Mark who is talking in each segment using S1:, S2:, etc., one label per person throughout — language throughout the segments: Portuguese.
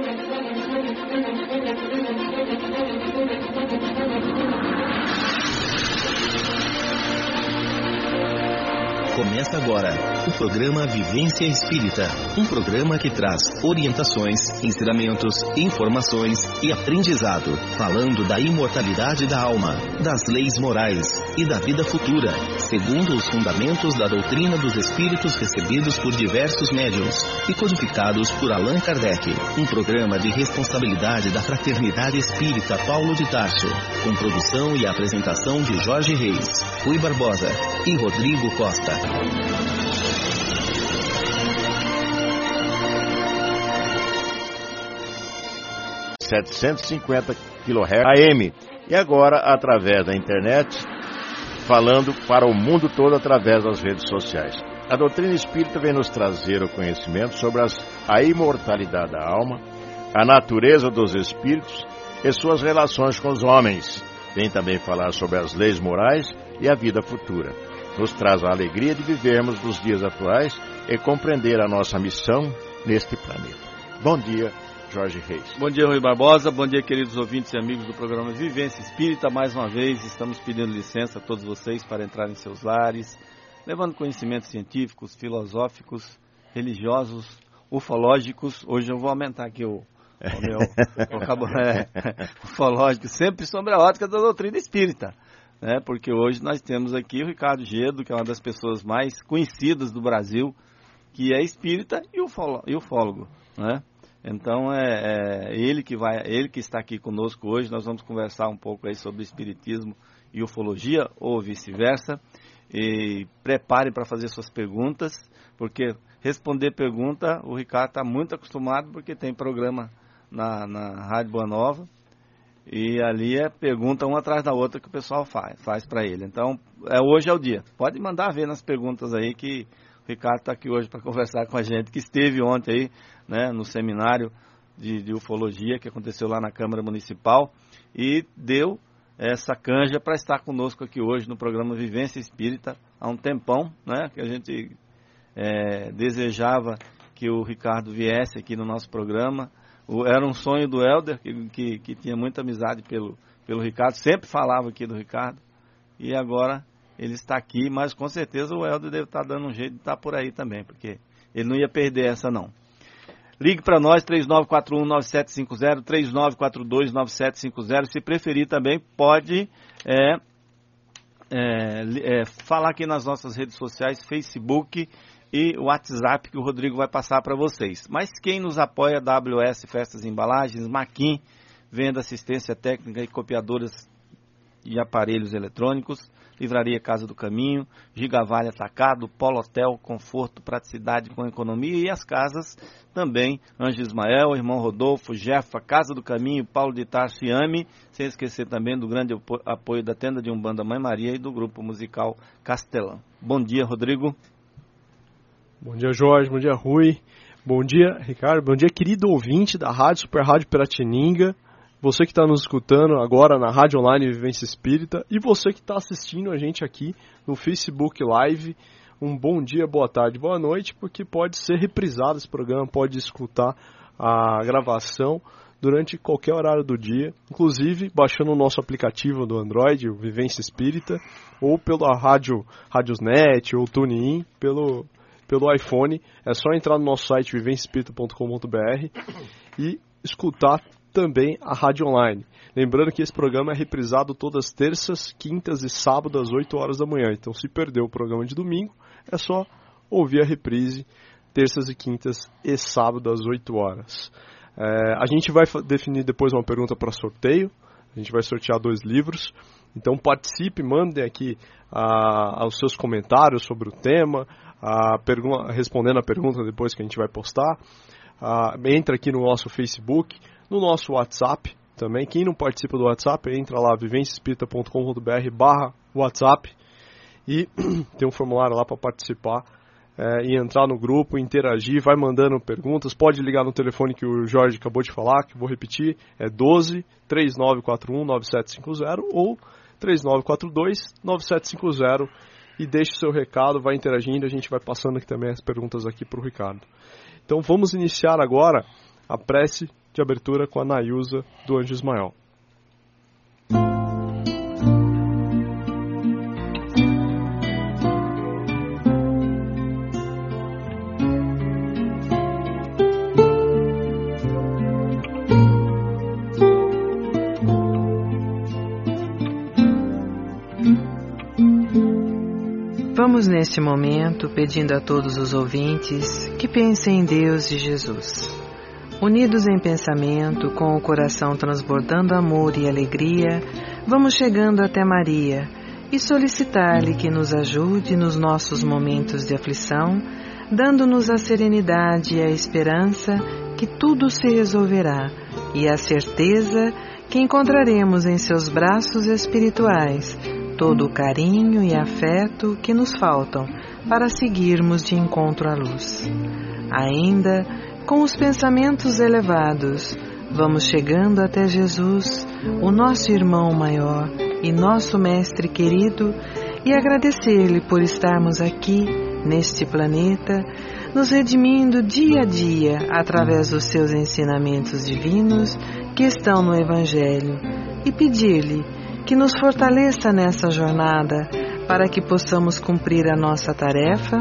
S1: Começa agora o programa Vivência Espírita, um programa que traz orientações, ensinamentos, informações e aprendizado, falando da imortalidade da alma, das leis morais e da vida futura, segundo os fundamentos da doutrina dos espíritos recebidos por diversos médiuns e codificados por Allan Kardec. Um programa de responsabilidade da Fraternidade Espírita Paulo de Tarso, com produção e apresentação de Jorge Reis, Rui Barbosa e Rodrigo Costa.
S2: 750 kHz AM e agora através da internet, falando para o mundo todo através das redes sociais. A doutrina espírita vem nos trazer o conhecimento sobre a imortalidade da alma, a natureza dos espíritos e suas relações com os homens. Vem também falar sobre as leis morais e a vida futura. Nos traz a alegria de vivermos nos dias atuais e compreender a nossa missão neste planeta. Bom dia, Jorge Reis.
S3: Bom dia, Rui Barbosa. Bom dia, queridos ouvintes e amigos do programa Vivência Espírita. Mais uma vez, estamos pedindo licença a todos vocês para entrar em seus lares, levando conhecimentos científicos, filosóficos, religiosos, ufológicos. Hoje eu vou aumentar aqui o meu vocabulário ufológico, sempre sobre a ótica da doutrina espírita. Porque hoje nós temos aqui o Ricardo Gedo, que é uma das pessoas mais conhecidas do Brasil, que é espírita e ufólogo, né? Então ele que está aqui conosco hoje. Nós vamos conversar um pouco aí sobre espiritismo e ufologia, ou vice-versa. E prepare para fazer suas perguntas, porque responder pergunta o Ricardo está muito acostumado, porque tem programa na Rádio Boa Nova. E ali é pergunta uma atrás da outra que o pessoal faz para ele. Então, hoje é o dia. Pode mandar ver nas perguntas aí, que o Ricardo está aqui hoje para conversar com a gente, que esteve ontem aí, né, no seminário de ufologia que aconteceu lá na Câmara Municipal e deu essa canja para estar conosco aqui hoje no programa Vivência Espírita há um tempão, né, que a gente desejava que o Ricardo viesse aqui no nosso programa. Era um sonho do Helder, que tinha muita amizade pelo Ricardo, sempre falava aqui do Ricardo, e agora ele está aqui, mas com certeza o Helder deve estar dando um jeito de estar por aí também, porque ele não ia perder essa não. Ligue para nós, 3941-9750, 3942-9750, se preferir também pode falar aqui nas nossas redes sociais, Facebook e o WhatsApp, que o Rodrigo vai passar para vocês. Mas quem nos apoia, WS Festas e Embalagens, Maquin, venda assistência técnica e copiadoras e aparelhos eletrônicos, Livraria Casa do Caminho, Gigavale Atacado, Polo Hotel, conforto, praticidade com economia, e as casas também, Anjo Ismael, Irmão Rodolfo, Jefa, Casa do Caminho, Paulo de Tarso e Ame, sem esquecer também do grande apoio da Tenda de Umbanda Mãe Maria e do grupo musical Castelão. Bom dia, Rodrigo.
S4: Bom dia, Jorge. Bom dia, Rui. Bom dia, Ricardo. Bom dia, querido ouvinte da Rádio Super Rádio Piratininga. Você que está nos escutando agora na Rádio Online Vivência Espírita. E você que está assistindo a gente aqui no Facebook Live. Um bom dia, boa tarde, boa noite, porque pode ser reprisado esse programa, pode escutar a gravação durante qualquer horário do dia, inclusive baixando o nosso aplicativo do Android, o Vivência Espírita, ou pela Radiosnet ou TuneIn, pelo iPhone. É só entrar no nosso site vivenciaespírita.com.br e escutar também a rádio online. Lembrando que esse programa é reprisado todas terças, quintas e sábados às 8 horas da manhã. Então, se perdeu o programa de domingo, é só ouvir a reprise terças e quintas e sábado às 8 horas. A gente vai definir depois uma pergunta para sorteio. A gente vai sortear 2 livros. Então participe, mandem aqui os seus comentários sobre o tema, respondendo a pergunta depois que a gente vai postar. Entra aqui no nosso Facebook, no nosso WhatsApp também. Quem não participa do WhatsApp, entra lá, vivenciaespírita.com.br/WhatsApp, e tem um formulário lá para participar e entrar no grupo, interagir, vai mandando perguntas. Pode ligar no telefone que o Jorge acabou de falar, que eu vou repetir, é 12 3941 9750 ou 3942 9750, e deixe o seu recado, vai interagindo, a gente vai passando aqui também as perguntas aqui para o Ricardo. Então vamos iniciar agora a prece de abertura com a Nayusa do Anjo Ismael.
S5: Vamos neste momento pedindo a todos os ouvintes que pensem em Deus e Jesus. Unidos em pensamento, com o coração transbordando amor e alegria, vamos chegando até Maria e solicitar-lhe que nos ajude nos nossos momentos de aflição, dando-nos a serenidade e a esperança que tudo se resolverá e a certeza que encontraremos em seus braços espirituais todo o carinho e afeto que nos faltam para seguirmos de encontro à luz. Ainda, com os pensamentos elevados, vamos chegando até Jesus, o nosso irmão maior e nosso mestre querido, e agradecer-lhe por estarmos aqui, neste planeta, nos redimindo dia a dia através dos seus ensinamentos divinos que estão no Evangelho, e pedir-lhe que nos fortaleça nessa jornada para que possamos cumprir a nossa tarefa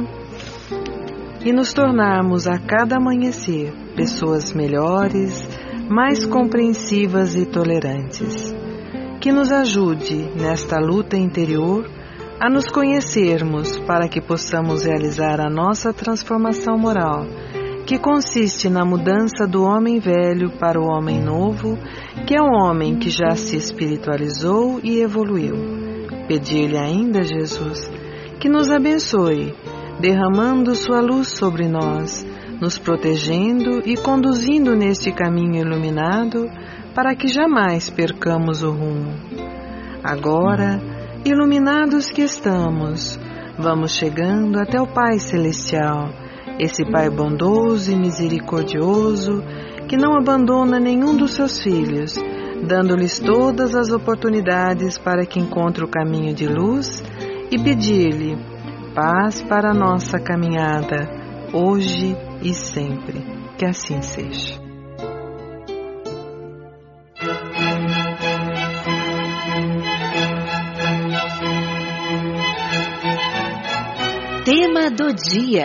S5: e nos tornarmos a cada amanhecer pessoas melhores, mais compreensivas e tolerantes. Que nos ajude nesta luta interior a nos conhecermos para que possamos realizar a nossa transformação moral, que consiste na mudança do homem velho para o homem novo, que é um homem que já se espiritualizou e evoluiu. Pedir-lhe ainda, Jesus, que nos abençoe, derramando sua luz sobre nós, nos protegendo e conduzindo neste caminho iluminado, para que jamais percamos o rumo. Agora, iluminados que estamos, vamos chegando até o Pai Celestial, esse Pai bondoso e misericordioso, que não abandona nenhum dos seus filhos, dando-lhes todas as oportunidades para que encontre o caminho de luz, e pedir-lhe paz para a nossa caminhada, hoje e sempre. Que assim seja.
S6: Tema do dia.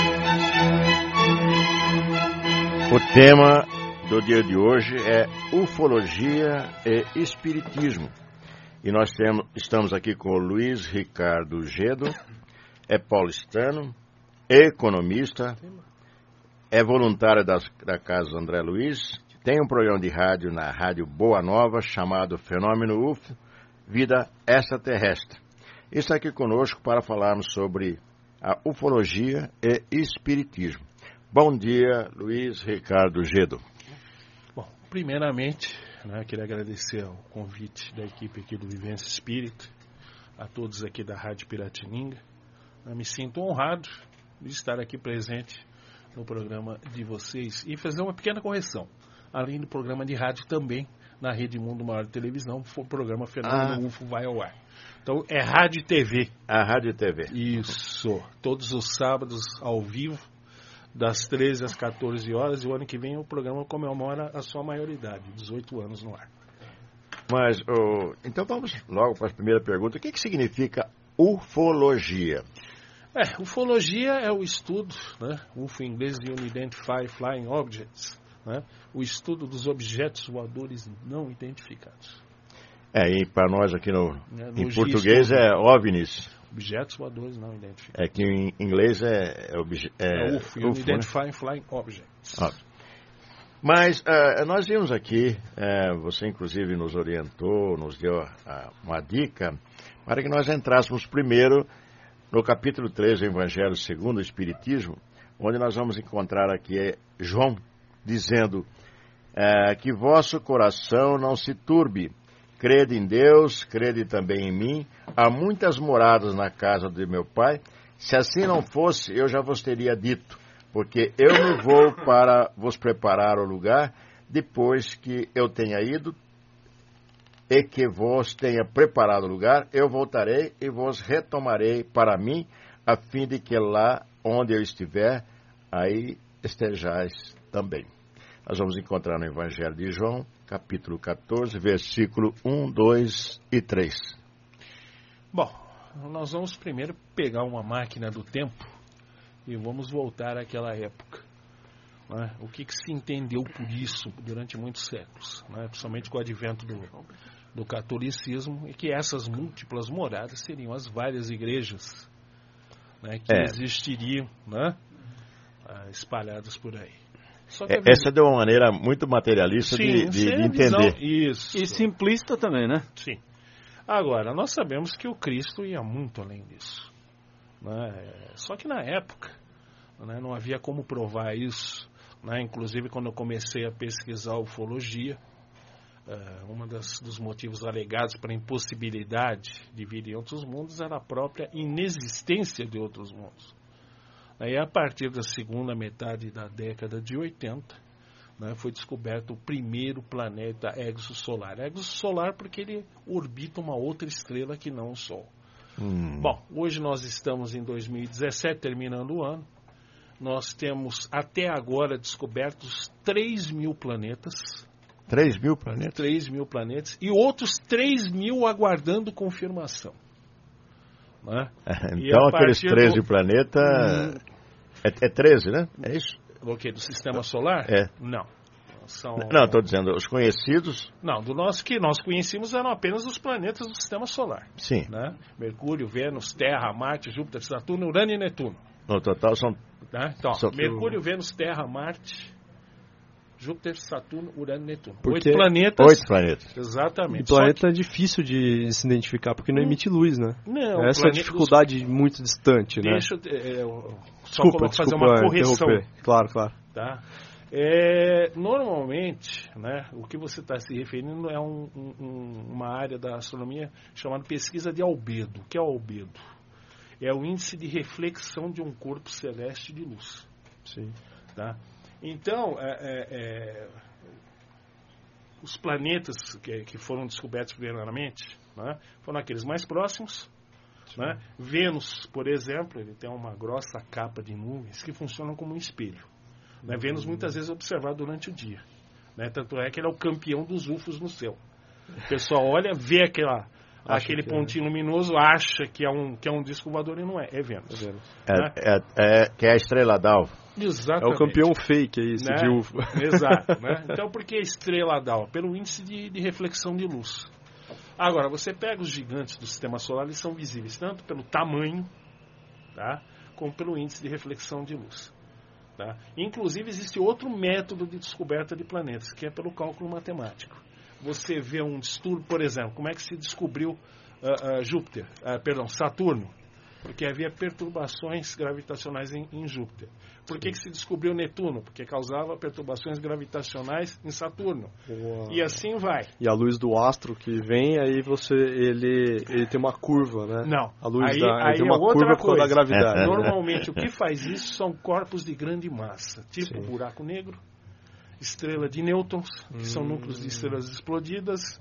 S2: O tema do dia de hoje é ufologia e espiritismo. E nós estamos aqui com o Luiz Ricardo Gedo, é paulistano, economista, é voluntário da Casa André Luiz, tem um programa de rádio na Rádio Boa Nova chamado Fenômeno UFO, Vida Extraterrestre. Está aqui conosco para falarmos sobre a ufologia e espiritismo. Bom dia, Luiz Ricardo Gedo.
S7: Bom, primeiramente, queria agradecer ao convite da equipe aqui do Vivência Espírita, a todos aqui da Rádio Piratininga. Eu me sinto honrado de estar aqui presente no programa de vocês e fazer uma pequena correção. Além do programa de rádio, também na Rede Mundo Maior de Televisão, o programa Fenômeno UFO vai ao ar. Então, é Rádio e TV.
S2: A Rádio e TV.
S7: Isso. Todos os sábados, ao vivo, das 13 às 14 horas. E o ano que vem o programa comemora a sua maioridade, 18 anos no ar.
S2: Mas, então vamos logo para a primeira pergunta. O que significa ufologia?
S7: Ufologia é o estudo, UFO em inglês de Unidentified Flying Objects, o estudo dos objetos voadores não identificados.
S2: E para nós aqui em português é OVNIs.
S7: Objetos voadores não identificados.
S2: É que em inglês é
S7: UFO, Unidentified Flying Objects.
S2: Mas nós vimos aqui, você inclusive nos orientou, nos deu uma dica, para que nós entrássemos primeiro no capítulo 3 do Evangelho segundo o Espiritismo, onde nós vamos encontrar aqui João dizendo que vosso coração não se turbe, crede em Deus, crede também em mim, há muitas moradas na casa de meu Pai, se assim não fosse, eu já vos teria dito, porque eu me vou para vos preparar o lugar, depois que eu tenha ido, e que vos tenha preparado o lugar, eu voltarei e vos retomarei para mim, a fim de que lá onde eu estiver, aí estejais também. Nós vamos encontrar no Evangelho de João, capítulo 14, versículo 1, 2 e 3.
S7: Bom, nós vamos primeiro pegar uma máquina do tempo e vamos voltar àquela época. Né? O que se entendeu por isso durante muitos séculos, né? Principalmente com o advento do catolicismo, e que essas múltiplas moradas seriam as várias igrejas, né, que existiriam, né, espalhadas por aí.
S2: Essa é de uma maneira muito materialista de entender.
S7: Isso.
S3: E simplista também, né?
S7: Sim. Agora, nós sabemos que o Cristo ia muito além disso. Né? Só que na época, né, não havia como provar isso. Né? Inclusive, quando eu comecei a pesquisar ufologia, dos motivos alegados para a impossibilidade de vir em outros mundos era a própria inexistência de outros mundos. Aí, a partir da segunda metade da década de 80, né, foi descoberto o primeiro planeta exosolar. Exosolar porque ele orbita uma outra estrela que não o Sol. Bom, hoje nós estamos em 2017, terminando o ano. Nós temos até agora descobertos 3.000 planetas.
S2: 3.000 planetas?
S7: 3.000 planetas e outros 3.000 aguardando confirmação. Né?
S2: Então aqueles 13 planetas... É 13, né? É isso?
S7: O quê? Do sistema solar?
S2: É.
S7: Não.
S2: Não, estou dizendo, os conhecidos...
S7: Não, do nosso que nós conhecíamos eram apenas os planetas do sistema solar.
S2: Sim.
S7: Né? Mercúrio, Vênus, Terra, Marte, Júpiter, Saturno, Urano e Netuno.
S2: No total são...
S7: Né? Então, Mercúrio, Vênus, Terra, Marte, Júpiter, Saturno, Urano e Netuno.
S4: Porque
S7: 8 planetas.
S2: 8 planetas.
S7: Exatamente.
S4: E planeta é difícil de se identificar, porque não emite luz, né?
S7: Não,
S4: essa é a dificuldade muito distante, né?
S7: Deixa eu fazer uma correção.
S4: Claro.
S7: Tá? Normalmente, né, o que você está se referindo é uma área da astronomia chamada pesquisa de albedo. O que é o albedo? É o índice de reflexão de um corpo celeste de luz.
S4: Sim.
S7: Tá? Então, os planetas que foram descobertos primeiramente, né, foram aqueles mais próximos. Né? Vênus, por exemplo, ele tem uma grossa capa de nuvens que funcionam como um espelho. Né? Vênus muitas vezes é observado durante o dia. Né? Tanto é que ele é o campeão dos UFOs no céu. O pessoal olha, vê aquele pontinho luminoso, acha que é um disco voador e não é. É Vênus. Né?
S2: Que é a estrela d'alva.
S7: Exatamente.
S4: É o campeão fake, é isso,
S7: né?
S4: de UFO.
S7: Exato. Né? Então, por que estrela d'alva? Pelo índice de reflexão de luz. Agora, você pega os gigantes do sistema solar, eles são visíveis tanto pelo tamanho, tá, como pelo índice de reflexão de luz. Tá? Inclusive, existe outro método de descoberta de planetas, que é pelo cálculo matemático. Você vê um distúrbio, por exemplo, como é que se descobriu Saturno? Porque havia perturbações gravitacionais em Júpiter. Por que se descobriu Netuno? Porque causava perturbações gravitacionais em Saturno.
S4: Uau.
S7: E assim vai.
S4: E a luz do astro que vem, aí ele tem uma curva, né?
S7: Não.
S4: A luz
S7: aí
S4: tem uma curva por causa da gravidade.
S7: Normalmente, o que faz isso são corpos de grande massa, tipo buraco negro, estrela de nêutrons, que são núcleos de estrelas explodidas,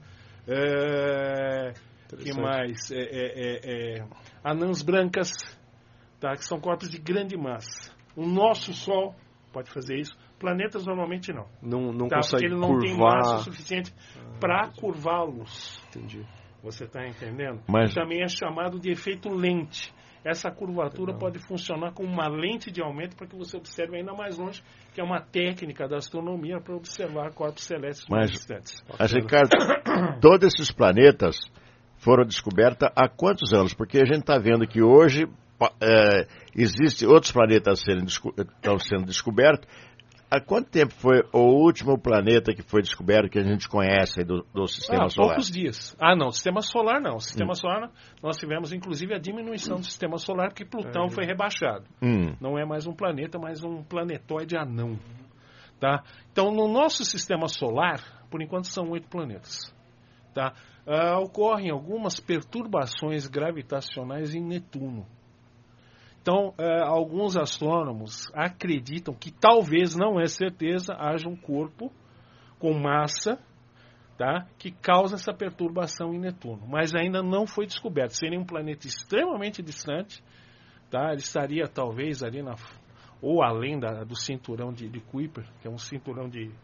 S7: que mais? Anãs brancas, tá? Que são corpos de grande massa. O nosso Sol pode fazer isso. Planetas normalmente não.
S4: Não
S7: tá?
S4: consegue
S7: Porque ele não
S4: curvar.
S7: tem massa suficiente para curvá-los.
S4: Entendi.
S7: Você está entendendo?
S2: Mas...
S7: Também é chamado de efeito lente. Essa curvatura pode funcionar como uma lente de aumento para que você observe ainda mais longe, que é uma técnica da astronomia para observar corpos celestes mais distantes.
S2: Mas, Ricardo, todos esses planetas foram descobertos há quantos anos? Porque a gente está vendo que hoje existem outros planetas estão sendo descobertos. Há quanto tempo foi o último planeta que foi descoberto que a gente conhece do Sistema Solar?
S7: Poucos dias. Não, Sistema Solar não. Sistema Solar, nós tivemos inclusive a diminuição do Sistema Solar porque Plutão foi rebaixado. Não é mais um planeta, mas um planetóide anão. Tá? Então, no nosso Sistema Solar, por enquanto são 8 planetas. Tá? Ocorrem algumas perturbações gravitacionais em Netuno. Então, alguns astrônomos acreditam que talvez, não é certeza, haja um corpo com massa, tá, que causa essa perturbação em Netuno. Mas ainda não foi descoberto. Seria um planeta extremamente distante. Tá? Ele estaria talvez ali ou além do cinturão de Kuiper, que é um cinturão de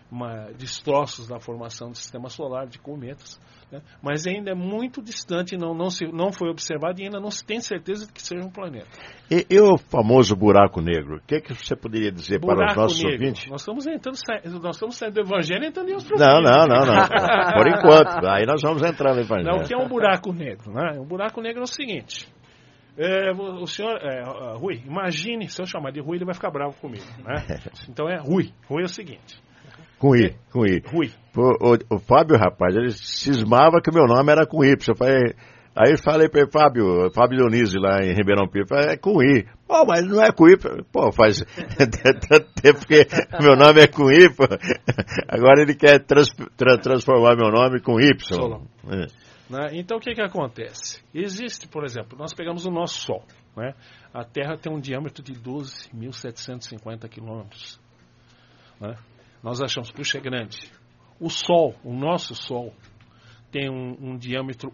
S7: destroços na formação do sistema solar, de cometas, né? Mas ainda é muito distante, não foi observado e ainda não se tem certeza de que seja um planeta.
S2: E o famoso buraco negro? O que você poderia dizer para os nossos ouvintes?
S7: Nós estamos saindo do Evangelho e entrando em outros
S2: Não. Por enquanto. Aí nós vamos entrar no Evangelho.
S7: Não, o que é um buraco negro? Né? Um buraco negro é o seguinte. O senhor, Rui, imagine, se eu chamar de Rui, ele vai ficar bravo comigo. Né? Então é Rui. Rui é o seguinte.
S2: Com I.
S7: Rui.
S2: O Fábio, rapaz, ele cismava que o meu nome era com Y. Aí eu falei para ele, Fábio Dionísio, lá em Ribeirão Pires, é com I. Pô, mas não é com I. Pô, faz tanto tempo que meu nome é com I. Pô. Agora ele quer transformar meu nome com Y.
S7: Né? Então o que acontece? Existe, por exemplo, nós pegamos o nosso Sol. Né? A Terra tem um diâmetro de 12.750 quilômetros. Né? Nós achamos, puxa, é grande. O Sol, o nosso Sol, tem um diâmetro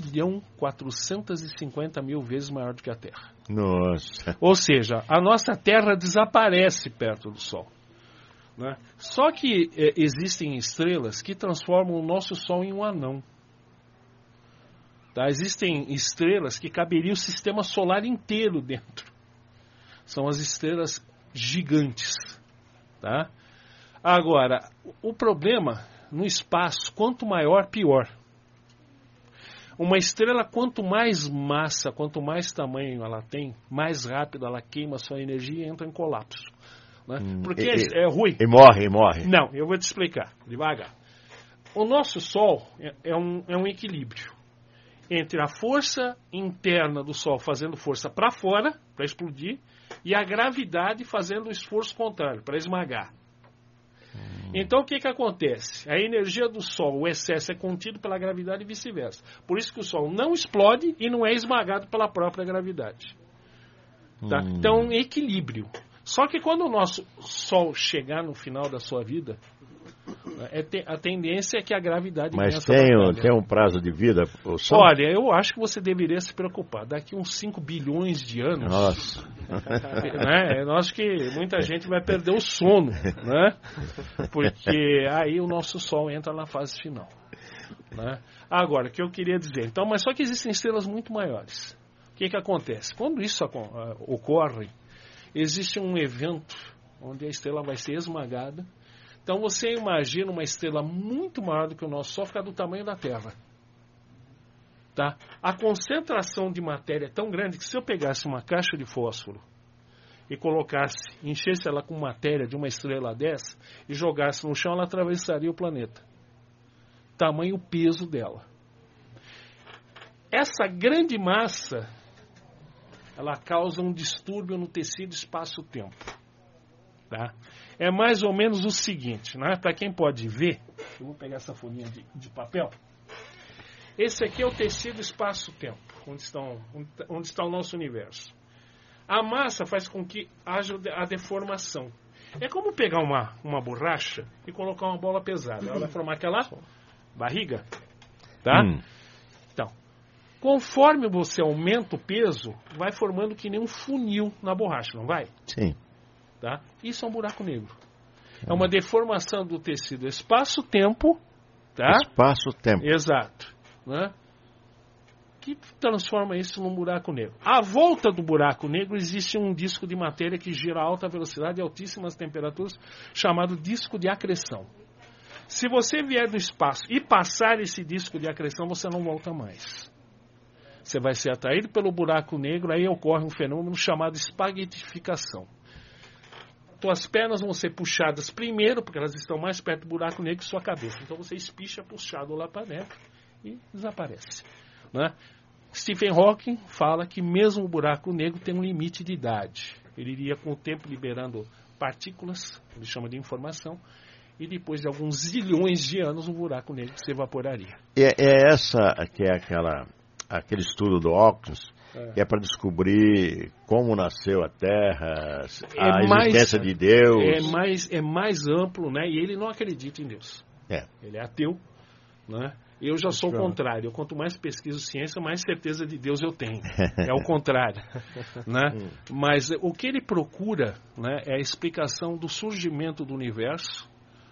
S7: 1.450.000 vezes maior do que a Terra.
S2: Nossa.
S7: Ou seja, a nossa Terra desaparece perto do Sol. Né? Só que existem estrelas que transformam o nosso Sol em um anão. Tá? Existem estrelas que caberia o sistema solar inteiro dentro. São as estrelas gigantes. Tá? Agora, o problema no espaço, quanto maior, pior. Uma estrela, quanto mais massa, quanto mais tamanho ela tem, mais rápido ela queima sua energia e entra em colapso. Né? Porque é ruim.
S2: E morre.
S7: Não, eu vou te explicar, devagar. O nosso Sol é um equilíbrio entre a força interna do Sol fazendo força para fora, para explodir, e a gravidade fazendo o esforço contrário, para esmagar. Então o que acontece? A energia do Sol, o excesso é contido pela gravidade e vice-versa. Por isso que o Sol não explode e não é esmagado pela própria gravidade. Tá? Então um equilíbrio. Só que quando o nosso Sol chegar no final da sua vida, a tendência é que a gravidade...
S2: Mas tem um prazo de vida, o Sol?
S7: Olha, eu acho que você deveria se preocupar. Daqui uns 5 bilhões de anos...
S2: Nossa!
S7: Né, eu acho que muita gente vai perder o sono, né? Porque aí o nosso Sol entra na fase final. Né? Agora, o que eu queria dizer... Então, mas só que existem estrelas muito maiores. O que acontece? Quando isso ocorre, existe um evento onde a estrela vai ser esmagada. Então você imagina uma estrela muito maior do que o nosso Sol ficar do tamanho da Terra. Tá? A concentração de matéria é tão grande que se eu pegasse uma caixa de fósforo e enchesse ela com matéria de uma estrela dessa e jogasse no chão, ela atravessaria o planeta. Tamanho peso dela. Essa grande massa, ela causa um distúrbio no tecido espaço-tempo. Tá? É mais ou menos o seguinte, né? Para quem pode ver, eu vou pegar essa folhinha de papel. Esse aqui é o tecido espaço-tempo, onde está o nosso universo. A massa faz com que haja a deformação. É como pegar uma borracha e colocar uma bola pesada. Ela vai formar aquela barriga. Tá? Então, conforme você aumenta o peso, vai formando que nem um funil na borracha, não vai?
S2: Sim.
S7: Tá? Isso é um buraco negro. É uma deformação do tecido espaço-tempo. Tá?
S2: Espaço-tempo.
S7: Exato. Né? Que transforma isso num buraco negro. À volta do buraco negro existe um disco de matéria que gira a alta velocidade e altíssimas temperaturas, chamado disco de acreção. Se você vier do espaço e passar esse disco de acreção, você não volta mais. Você vai ser atraído pelo buraco negro, aí ocorre um fenômeno chamado espaguetificação. Tuas pernas vão ser puxadas primeiro, porque elas estão mais perto do buraco negro que sua cabeça. Então você espicha puxado lá para dentro e desaparece. Né? Stephen Hawking fala que mesmo o buraco negro tem um limite de idade. Ele iria com o tempo liberando partículas, ele chama de informação, e depois de alguns zilhões de anos o buraco negro se evaporaria.
S2: É essa que é aquele estudo do Hawking, que é para descobrir como nasceu a Terra, a existência de Deus.
S7: É mais amplo, né? E ele não acredita em Deus. Ele é ateu, né? Eu já sou o contrário. Quanto mais pesquiso ciência, mais certeza de Deus eu tenho. É o contrário. Né? Mas o que ele procura, né, é a explicação do surgimento do universo,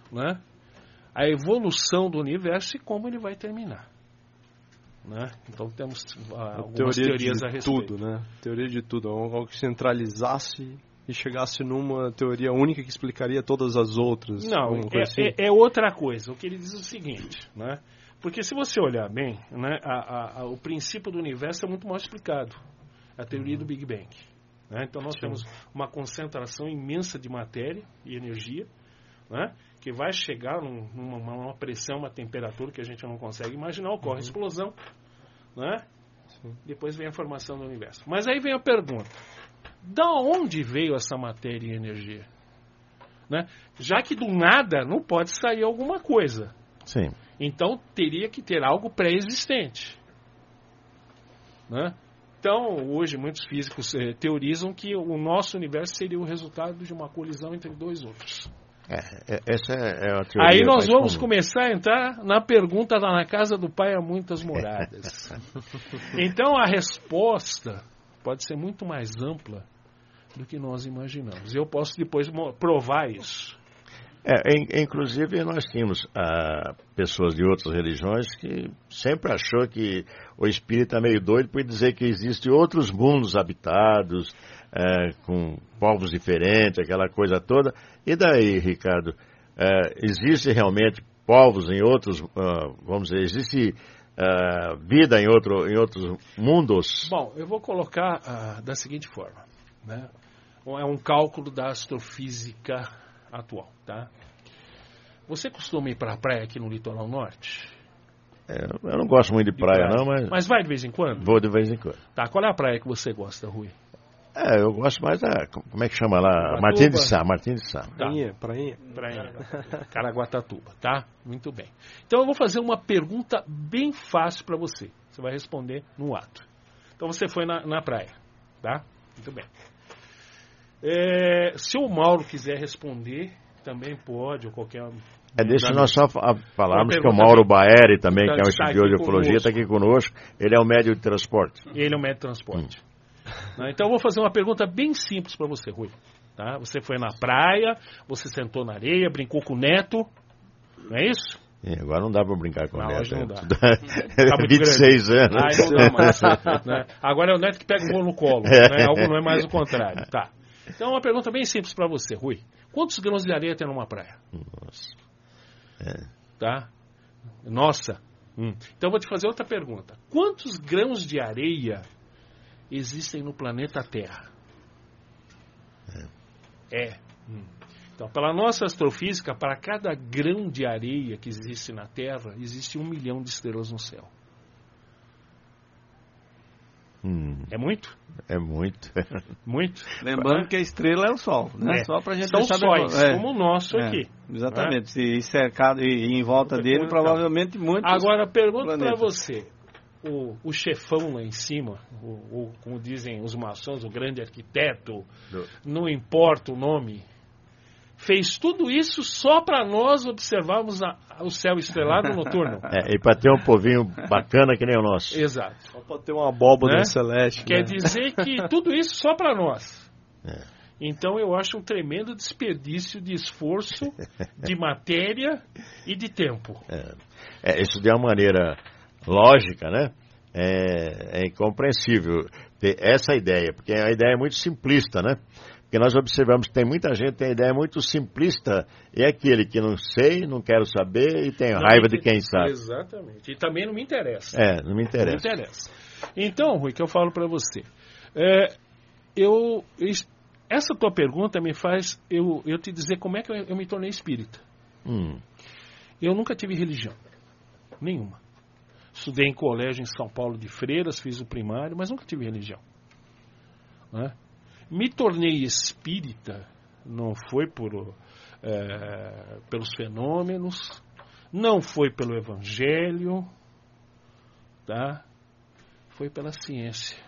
S7: né, a evolução do universo e como ele vai terminar. Né? Então temos algumas teorias a respeito.
S4: Tudo, né? Teoria de tudo, algo que centralizasse e chegasse numa teoria única que explicaria todas as outras.
S7: Não, é outra coisa. O que ele diz é o seguinte, né? Porque se você olhar bem, né, o princípio do universo é muito mal explicado. A teoria do Big Bang. Né? Então nós temos uma concentração imensa de matéria e energia, né, que vai chegar numa pressão, uma temperatura que a gente não consegue imaginar, ocorre explosão, né? Depois vem a formação do universo. Mas aí vem a pergunta: da onde veio essa matéria e energia? Né? Já que do nada não pode sair alguma coisa.
S2: Sim.
S7: Então teria que ter algo pré-existente. Né? Então, hoje, muitos físicos teorizam que o nosso universo seria o resultado de uma colisão entre dois outros.
S2: Essa é a teoria.
S7: Aí nós vamos começar a entrar na pergunta lá na casa do pai há muitas moradas. Então, a resposta pode ser muito mais ampla do que nós imaginamos. Eu posso depois provar isso.
S2: Inclusive, nós tínhamos pessoas de outras religiões que sempre achou que o espírito é meio doido por dizer que existem outros mundos habitados, com povos diferentes, aquela coisa toda. E daí, Ricardo, existe realmente povos em outros, vamos dizer, existe vida em outros mundos?
S7: Bom, eu vou colocar da seguinte forma, né? É um cálculo da astrofísica atual, tá? Você costuma ir para a praia aqui no litoral norte?
S2: Eu não gosto muito de praia, não, mas...
S7: Mas vai de vez em quando?
S2: Vou de vez em quando.
S7: Tá, qual é a praia que você gosta, Rui?
S2: Eu gosto mais da... Como é que chama lá? Martim de Sá.
S7: Tá.
S4: Prainha.
S7: Caraguatatuba, tá? Muito bem. Então eu vou fazer uma pergunta bem fácil para você. Você vai responder no ato. Então você foi na praia, tá? Muito bem. Se o Mauro quiser responder, também pode, ou qualquer...
S2: Deixa nós só falarmos que o Mauro Baeri também, que é um estudioso de ufologia, está aqui conosco. Ele é o médium de transporte.
S7: Ele é o médium de transporte. Então eu vou fazer uma pergunta bem simples para você, Rui. Tá? Você foi na praia, você sentou na areia, brincou com o neto, não é isso?
S2: Agora não dá para brincar com o neto.
S7: Hoje não dá.
S2: Tá 26
S7: grande.
S2: anos.
S7: Não dá mais. Né? Agora é o neto que pega o voo no colo. Né? Algo não é mais o contrário. Tá. Então uma pergunta bem simples para você, Rui. Quantos grãos de areia tem numa praia?
S2: Nossa.
S7: Tá? Nossa. Então eu vou te fazer outra pergunta. Quantos grãos de areia existem no planeta Terra? Então, pela nossa astrofísica, para cada grão de areia que existe na Terra, existe 1 milhão de estrelas no céu. É muito?
S2: É muito.
S7: Muito.
S3: Lembrando que a estrela é o Sol, né? Só pra gente
S7: São
S3: deixar
S7: sóis, como o nosso aqui.
S3: Exatamente. E cercado e em volta dele, provavelmente muitos.
S7: Agora, pergunto para você. O chefão lá em cima, como dizem os maçons, o grande arquiteto, não importa o nome, fez tudo isso só para nós observarmos o céu estrelado noturno.
S2: E para ter um povinho bacana que nem o nosso.
S7: Exato.
S4: Só para ter uma abóbora celeste.
S7: Quer dizer que tudo isso só para nós. Então eu acho um tremendo desperdício de esforço, de matéria e de tempo.
S2: Isso de uma maneira lógica, né? É incompreensível ter essa ideia, porque a ideia é muito simplista, né? Porque nós observamos que tem muita gente que tem a ideia muito simplista, e é aquele que não sei, não quero saber e tem raiva de quem sabe.
S7: Exatamente. E também não me interessa.
S2: Não me interessa.
S7: Não me interessa. Então, Rui, que eu falo para você. Essa tua pergunta me faz eu te dizer como é que eu me tornei espírita. Eu nunca tive religião. Nenhuma. Estudei em colégio em São Paulo de Freiras, fiz o primário, mas nunca tive religião. Né? Me tornei espírita, não foi pelos fenômenos, não foi pelo evangelho, tá? Foi pela ciência.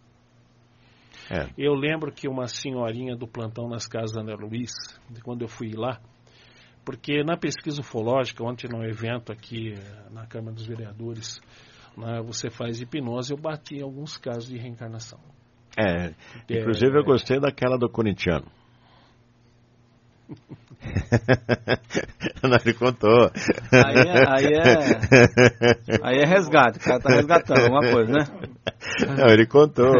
S7: Eu lembro que uma senhorinha do plantão nas casas da Ana Luiz, quando eu fui lá, porque na pesquisa ufológica, ontem num evento aqui na Câmara dos Vereadores, você faz hipnose, eu bati em alguns casos de reencarnação.
S2: Inclusive eu gostei daquela do corintiano. Não, ele contou.
S3: Aí é resgate, o cara tá resgatando alguma coisa, né?
S2: Não, ele contou.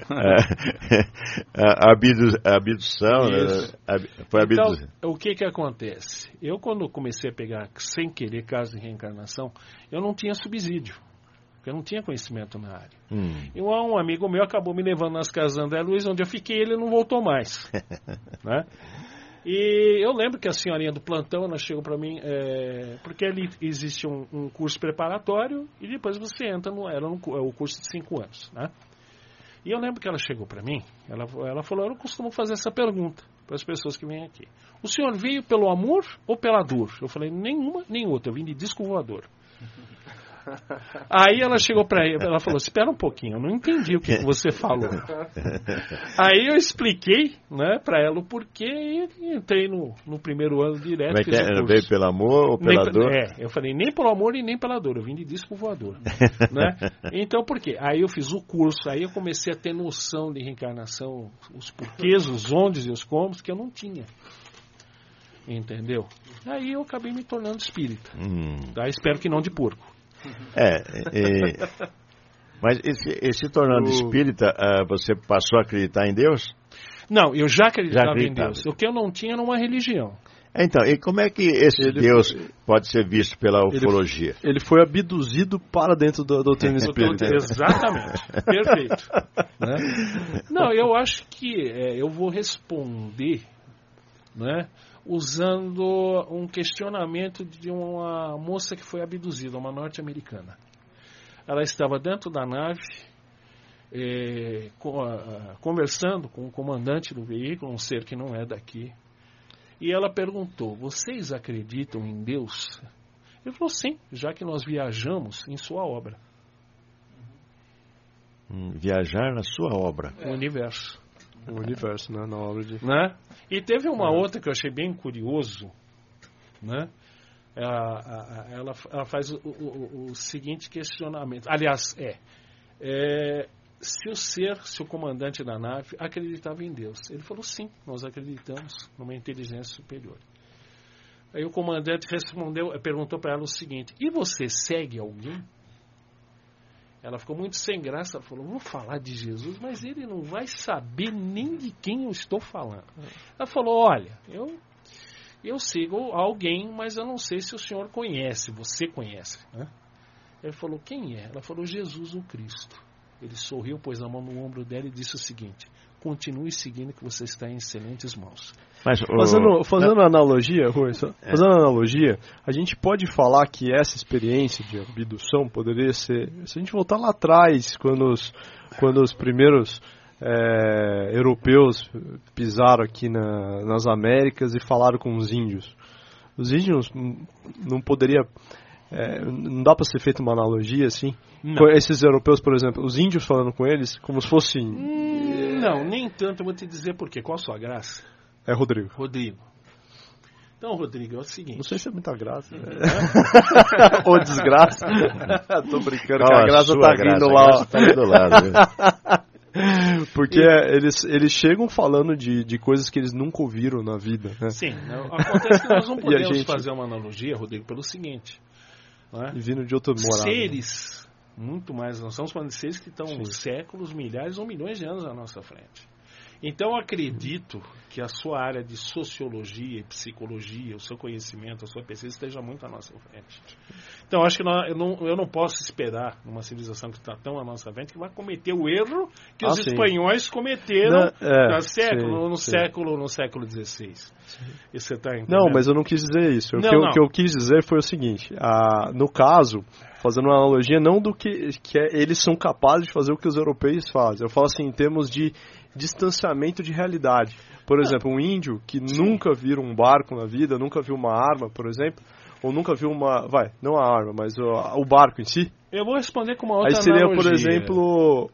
S2: A abdução, foi abdução.
S7: Então, o que acontece? Eu, quando comecei a pegar, sem querer, casos de reencarnação, eu não tinha subsídio. Eu não tinha conhecimento na área. E um amigo meu acabou me levando nas casas André Luiz, onde eu fiquei, ele não voltou mais. Né? E eu lembro que a senhorinha do plantão, ela chegou para mim, porque ali existe um curso preparatório e depois você entra o curso de 5 anos. Né? E eu lembro que ela chegou para mim, ela falou, eu não costumo fazer essa pergunta para as pessoas que vêm aqui. O senhor veio pelo amor ou pela dor? Eu falei, nenhuma nem outra, eu vim de disco voador. Aí ela chegou para ele, ela falou, espera um pouquinho, eu não entendi o que você falou. Aí eu expliquei, né, para ela o porquê e entrei no primeiro ano direto.
S2: Mas veio pelo amor ou pela dor?
S7: Eu falei, nem pelo amor e nem pela dor, eu vim de disco voador. Né? Então por quê? Aí eu fiz o curso, aí eu comecei a ter noção de reencarnação, os porquês, os ondes e os comos que eu não tinha. Entendeu? Aí eu acabei me tornando espírita. Tá? Espero que não de porco.
S2: Mas se tornando espírita, você passou a acreditar em Deus?
S7: Não, eu já acreditava em Deus. O que eu não tinha era uma religião.
S2: Então, e como é que esse Deus pode ser visto pela ufologia?
S4: Ele foi abduzido para dentro da doutrina espírita.
S7: Exatamente. Perfeito. Né? Não, eu acho que eu vou responder, né, usando um questionamento de uma moça que foi abduzida, uma norte-americana. Ela estava dentro da nave, conversando com o comandante do veículo, um ser que não é daqui, e ela perguntou, vocês acreditam em Deus? Ele falou, sim, já que nós viajamos em sua obra.
S2: Viajar na sua obra.
S7: O universo.
S4: O universo, né? Na obra de...
S7: Né? E teve uma outra que eu achei bem curioso, né? Ela faz o seguinte questionamento. Aliás, se o comandante da nave acreditava em Deus. Ele falou, sim, nós acreditamos numa inteligência superior. Aí o comandante perguntou para ela o seguinte, e você segue alguém? Ela ficou muito sem graça, ela falou, vou falar de Jesus, mas ele não vai saber nem de quem eu estou falando. Ela falou, olha, eu sigo alguém, mas eu não sei se o senhor conhece, você conhece. Né? Ele falou, quem é? Ela falou, Jesus o Cristo. Ele sorriu, pôs a mão no ombro dela e disse o seguinte, continue seguindo que você está em excelentes mãos.
S4: Mas, fazendo analogia, Rui, fazendo analogia, a gente pode falar que essa experiência de abdução poderia ser, se a gente voltar lá atrás, quando os primeiros europeus pisaram aqui nas Américas e falaram com os índios. Os índios não poderia, não dá para ser feita uma analogia assim? Com esses europeus, por exemplo, os índios falando com eles como se fossem...
S7: Não, nem tanto, eu vou te dizer por quê. Qual a sua graça?
S4: É Rodrigo.
S7: Então, Rodrigo, é o seguinte...
S4: Não sei se é muita graça. Ou desgraça. Tô brincando, que a graça tá vindo lá.
S2: Tá indo lá,
S4: porque eles chegam falando de coisas que eles nunca ouviram na vida. Né?
S7: Sim, acontece que nós não podemos fazer uma analogia, Rodrigo, pelo seguinte... Né?
S4: E vindo de outro morado.
S7: Seres, muito mais, nós estamos falando de seres que estão séculos, milhares ou milhões de anos à nossa frente. Então, eu acredito que a sua área de sociologia e psicologia, o seu conhecimento, a sua pesquisa esteja muito à nossa frente. Então, acho que eu não posso esperar uma civilização que está tão à nossa frente que vai cometer o erro que os espanhóis cometeram no século XVI. E você tá entendendo?
S4: Não, mas eu não quis dizer isso. O que eu quis dizer foi o seguinte, no caso... Fazendo uma analogia, não do que eles são capazes de fazer o que os europeus fazem. Eu falo assim, em termos de distanciamento de realidade. Por exemplo, um índio que nunca viu um barco na vida, nunca viu uma arma, por exemplo, ou nunca viu não a arma, mas o barco em si.
S7: Eu vou responder com uma outra
S4: analogia. Aí seria,
S7: analogia.
S4: por exemplo,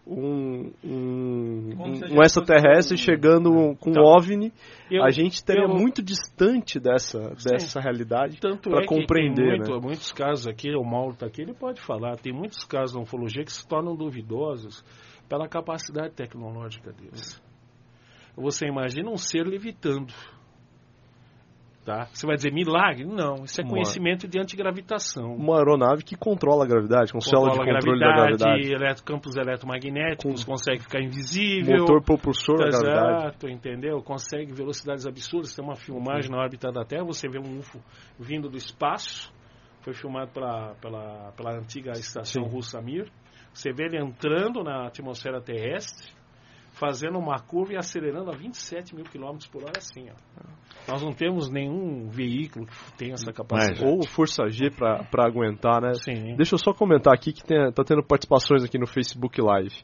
S4: um extraterrestre chegando com um OVNI. A gente estaria muito distante dessa realidade para compreender.
S7: Tem muitos casos aqui, o Mauro está aqui, ele pode falar, tem muitos casos na ufologia que se tornam duvidosos pela capacidade tecnológica deles. Você imagina um ser levitando. Tá? Você vai dizer milagre? Não, isso é conhecimento de antigravitação.
S4: Uma aeronave que controla a gravidade, com célula de controle da gravidade.
S7: Campos eletromagnéticos, consegue ficar invisível.
S4: Motor propulsor da gravidade.
S7: Exato, entendeu? Consegue velocidades absurdas. Tem uma filmagem na órbita da Terra, você vê um UFO vindo do espaço, foi filmado pela antiga estação russa Mir. Você vê ele entrando na atmosfera terrestre, fazendo uma curva e acelerando a 27 mil quilômetros por hora assim, ó. Nós não temos nenhum veículo que tenha essa capacidade.
S4: Ou força G para aguentar, né?
S7: Sim.
S4: Deixa eu só comentar aqui que tá tendo participações aqui no Facebook Live.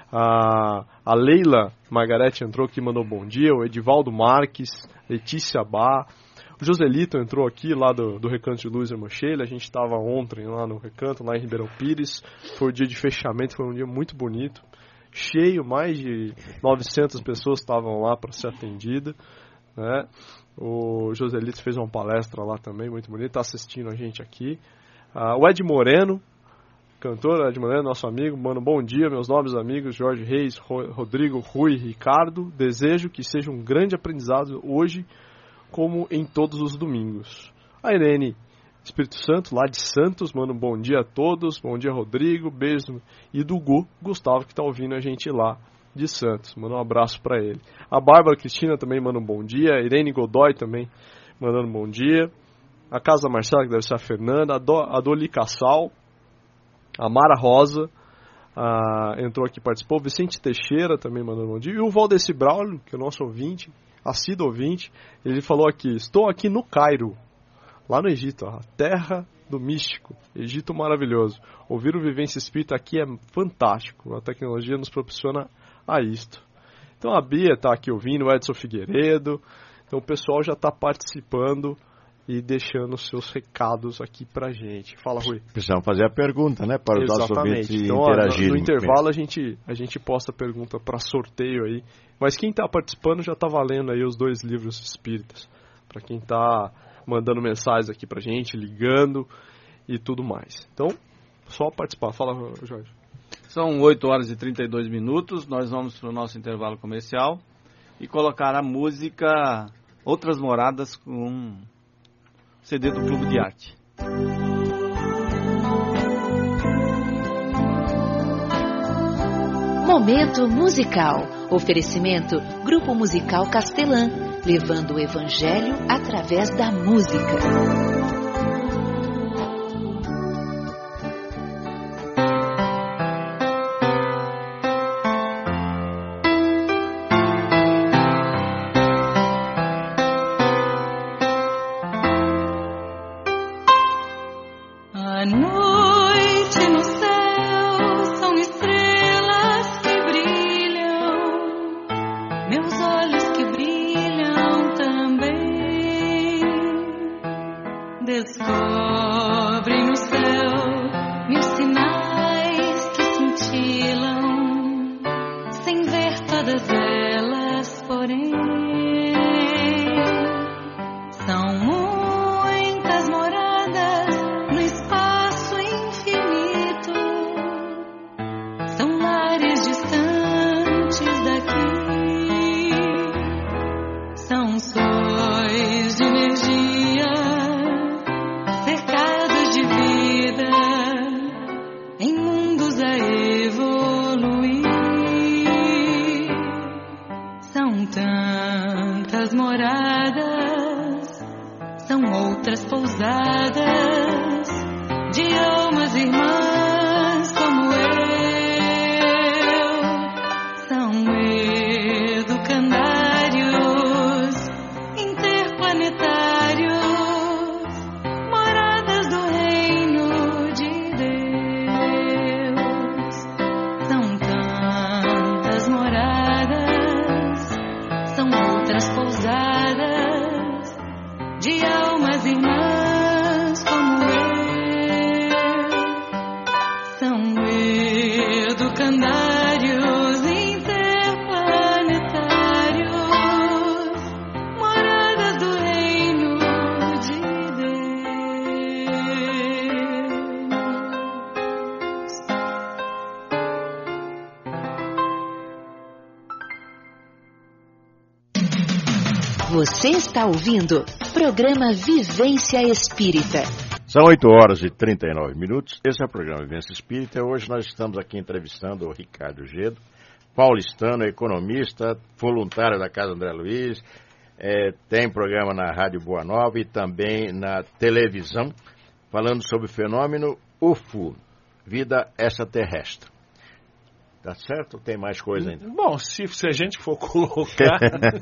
S4: A Leila Margarete entrou aqui, mandou bom dia. O Edivaldo Marques, Letícia Bá. O Joselito entrou aqui lá do Recanto de Luz e Mochila. A gente estava ontem lá no Recanto, lá em Ribeirão Pires. Foi o dia de fechamento, foi um dia muito bonito. Cheio, mais de 900 pessoas estavam lá para ser atendida, né? O Joselito fez uma palestra lá também, muito bonito, está assistindo a gente aqui. O Ed Moreno, cantor Ed Moreno, nosso amigo, mano, bom dia, meus nobres amigos, Jorge Reis, Rodrigo, Rui, Ricardo. Desejo que seja um grande aprendizado hoje, como em todos os domingos. A Irene Espírito Santo, lá de Santos, manda um bom dia a todos. Bom dia, Rodrigo, beijo. E do Gustavo, que está ouvindo a gente lá de Santos. Manda um abraço para ele. A Bárbara Cristina também manda um bom dia. A Irene Godoy também mandando um bom dia. A Casa Marcela, que deve ser a Fernanda. A Doli Cassal. A Mara Rosa entrou aqui e participou. Vicente Teixeira também mandando um bom dia. E o Valdeci Braulio, que é o nosso ouvinte, assíduo ouvinte, ele falou aqui: estou aqui no Cairo, lá no Egito, a terra do místico, Egito maravilhoso. Ouvir o Vivência Espírita aqui é fantástico, a tecnologia nos proporciona a isto. Então a Bia está aqui ouvindo, o Edson Figueiredo, então o pessoal já está participando e deixando seus recados aqui pra gente. Fala, Rui.
S2: Precisamos fazer a pergunta, né, para os nossos ouvintes
S4: então,
S2: interagirem.
S4: No intervalo a gente posta a pergunta para sorteio aí, mas quem está participando já está valendo aí os 2 livros espíritas, para quem está mandando mensagens aqui pra gente, ligando e tudo mais. Então, só participar. Fala, Jorge.
S3: São 8 horas e 32 minutos. Nós vamos para o nosso intervalo comercial e colocar a música Outras Moradas com CD do Clube de Arte.
S6: Momento musical. Oferecimento Grupo Musical Castelã, levando o Evangelho através da música.
S8: De energia, cercados de vida.
S6: Você está ouvindo programa Vivência Espírita.
S2: São 8h39. Esse é o programa Vivência Espírita. Hoje nós estamos aqui entrevistando o Ricardo Gedo, paulistano, economista, voluntário da Casa André Luiz, tem programa na Rádio Boa Nova e também na televisão, falando sobre o fenômeno UFO, vida extraterrestre. Tá certo? Tem mais coisa ainda?
S7: Bom, se a gente for colocar,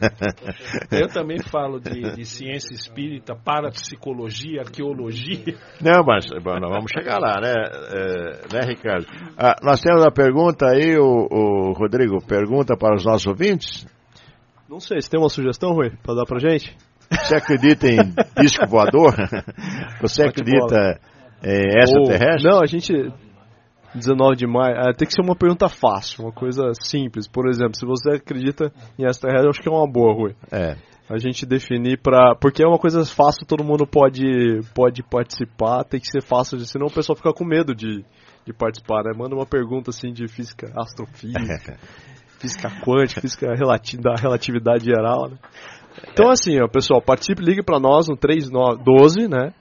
S7: eu também falo de ciência espírita, parapsicologia, arqueologia.
S2: Não, mas nós vamos chegar lá, né, Ricardo? Nós temos uma pergunta aí, o Rodrigo, pergunta para os nossos ouvintes?
S4: Não sei, você tem uma sugestão, Rui, para dar pra gente?
S2: Você acredita em disco voador? Você acredita em extraterrestre?
S4: Não, a gente... 19 de maio, tem que ser uma pergunta fácil, uma coisa simples. Por exemplo, se você acredita em extraterrestre, eu acho que é uma boa, Rui. A gente definir porque é uma coisa fácil, todo mundo pode participar, tem que ser fácil, senão o pessoal fica com medo de participar, né? Manda uma pergunta assim de física astrofísica, física quântica, física da relatividade geral, né? Então assim, ó, pessoal, participe, ligue para nós no 3912, né?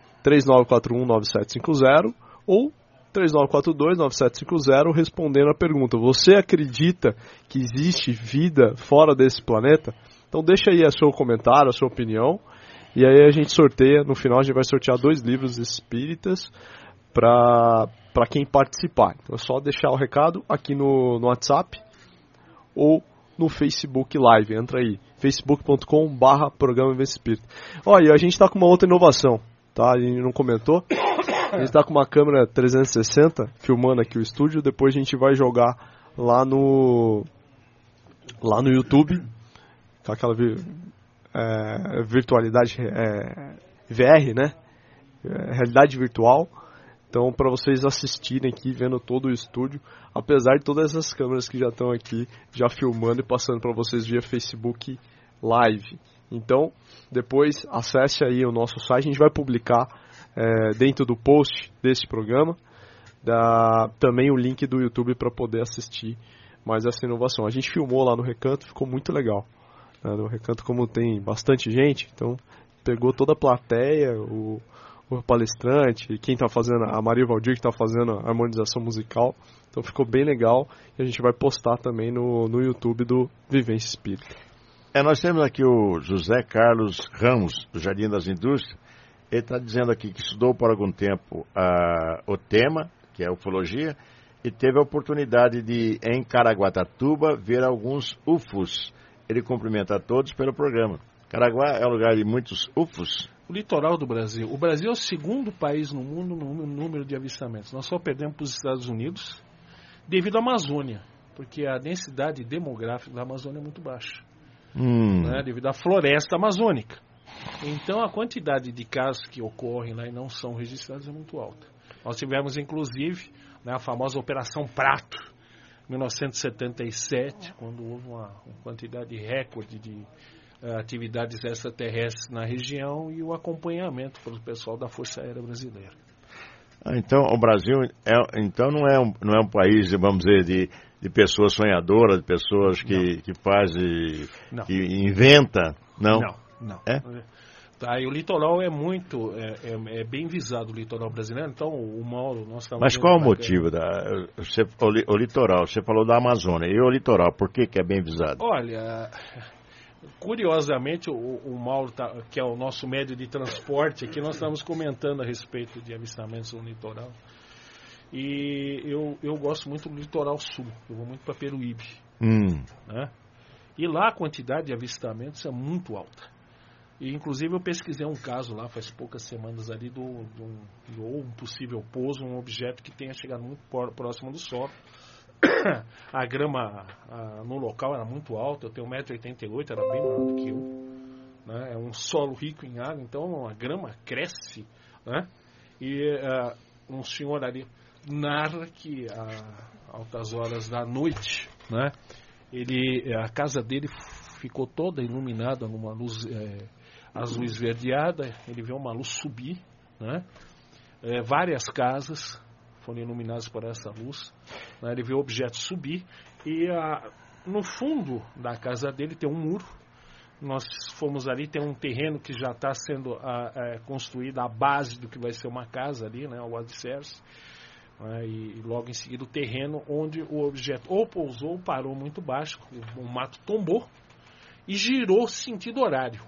S4: 39419750 ou 3942-9750, respondendo a pergunta: você acredita que existe vida fora desse planeta? Então deixa aí o seu comentário, a sua opinião, e aí a gente sorteia, no final a gente vai sortear 2 livros espíritas para quem participar. Então é só deixar o recado aqui no WhatsApp ou no Facebook Live, entra aí, facebook.com/programa Vivência Espírita. Olha, a gente está com uma outra inovação, tá? A gente não comentou. A gente está com uma câmera 360 filmando aqui o estúdio. Depois a gente vai jogar lá no YouTube, com aquela virtualidade VR, né? Realidade virtual. Então, para vocês assistirem aqui, vendo todo o estúdio, apesar de todas essas câmeras que já estão aqui, já filmando e passando para vocês via Facebook Live. Então, depois acesse aí o nosso site, a gente vai publicar dentro do post desse programa, também o link do YouTube para poder assistir mais essa inovação. A gente filmou lá no Recanto, ficou muito legal. No Recanto, como tem bastante gente, então pegou toda a plateia, o palestrante, quem está fazendo, a Maria Valdir, que está fazendo a harmonização musical, então ficou bem legal, e a gente vai postar também no YouTube do Vivência Espírita.
S2: Nós temos aqui o José Carlos Ramos, do Jardim das Indústrias. Ele está dizendo aqui que estudou por algum tempo o tema, que é a ufologia, e teve a oportunidade de, em Caraguatatuba, ver alguns UFOs. Ele cumprimenta a todos pelo programa. Caraguá é um lugar de muitos UFOs?
S7: O litoral do Brasil. O Brasil é o segundo país no mundo no número de avistamentos. Nós só perdemos para os Estados Unidos devido à Amazônia, porque a densidade demográfica da Amazônia é muito baixa, né, devido à floresta amazônica. Então a quantidade de casos que ocorrem lá e não são registrados é muito alta. Nós tivemos inclusive, né, a famosa Operação Prato, 1977, quando houve uma quantidade recorde de atividades extraterrestres na região e o acompanhamento pelo pessoal da Força Aérea Brasileira.
S2: Então o Brasil então não é um país, vamos dizer, de pessoas sonhadoras, de pessoas que fazem, que inventa, não?
S7: Não. Tá, e o litoral é muito bem visado, o litoral brasileiro. Então o Mauro, nós estamos...
S2: Mas qual o motivo o litoral? Você falou da Amazônia, e o litoral, por que é bem visado?
S7: Olha, curiosamente o Mauro, que é o nosso médio de transporte aqui, nós estamos comentando a respeito de avistamentos no litoral. E eu gosto muito do litoral sul, eu vou muito para Peruíbe, né? E lá a quantidade de avistamentos é muito alta. E, inclusive, eu pesquisei um caso lá, faz poucas semanas ali, do um possível pouso, um objeto que tenha chegado muito próximo do solo. A grama no local era muito alta, eu tenho 1,88 m, era bem maior do que eu. Né? É um solo rico em água, então a grama cresce. Né? E um senhor ali narra que a altas horas da noite, né, a casa dele ficou toda iluminada numa luz azul esverdeada. Ele vê uma luz subir, né? Várias casas foram iluminadas por essa luz, né? Ele vê o objeto subir e no fundo da casa dele tem um muro, nós fomos ali, tem um terreno que já está sendo construído, a base do que vai ser uma casa ali, né, o alicerce, e logo em seguida o terreno onde o objeto ou pousou ou parou muito baixo, o mato tombou e girou sentido horário.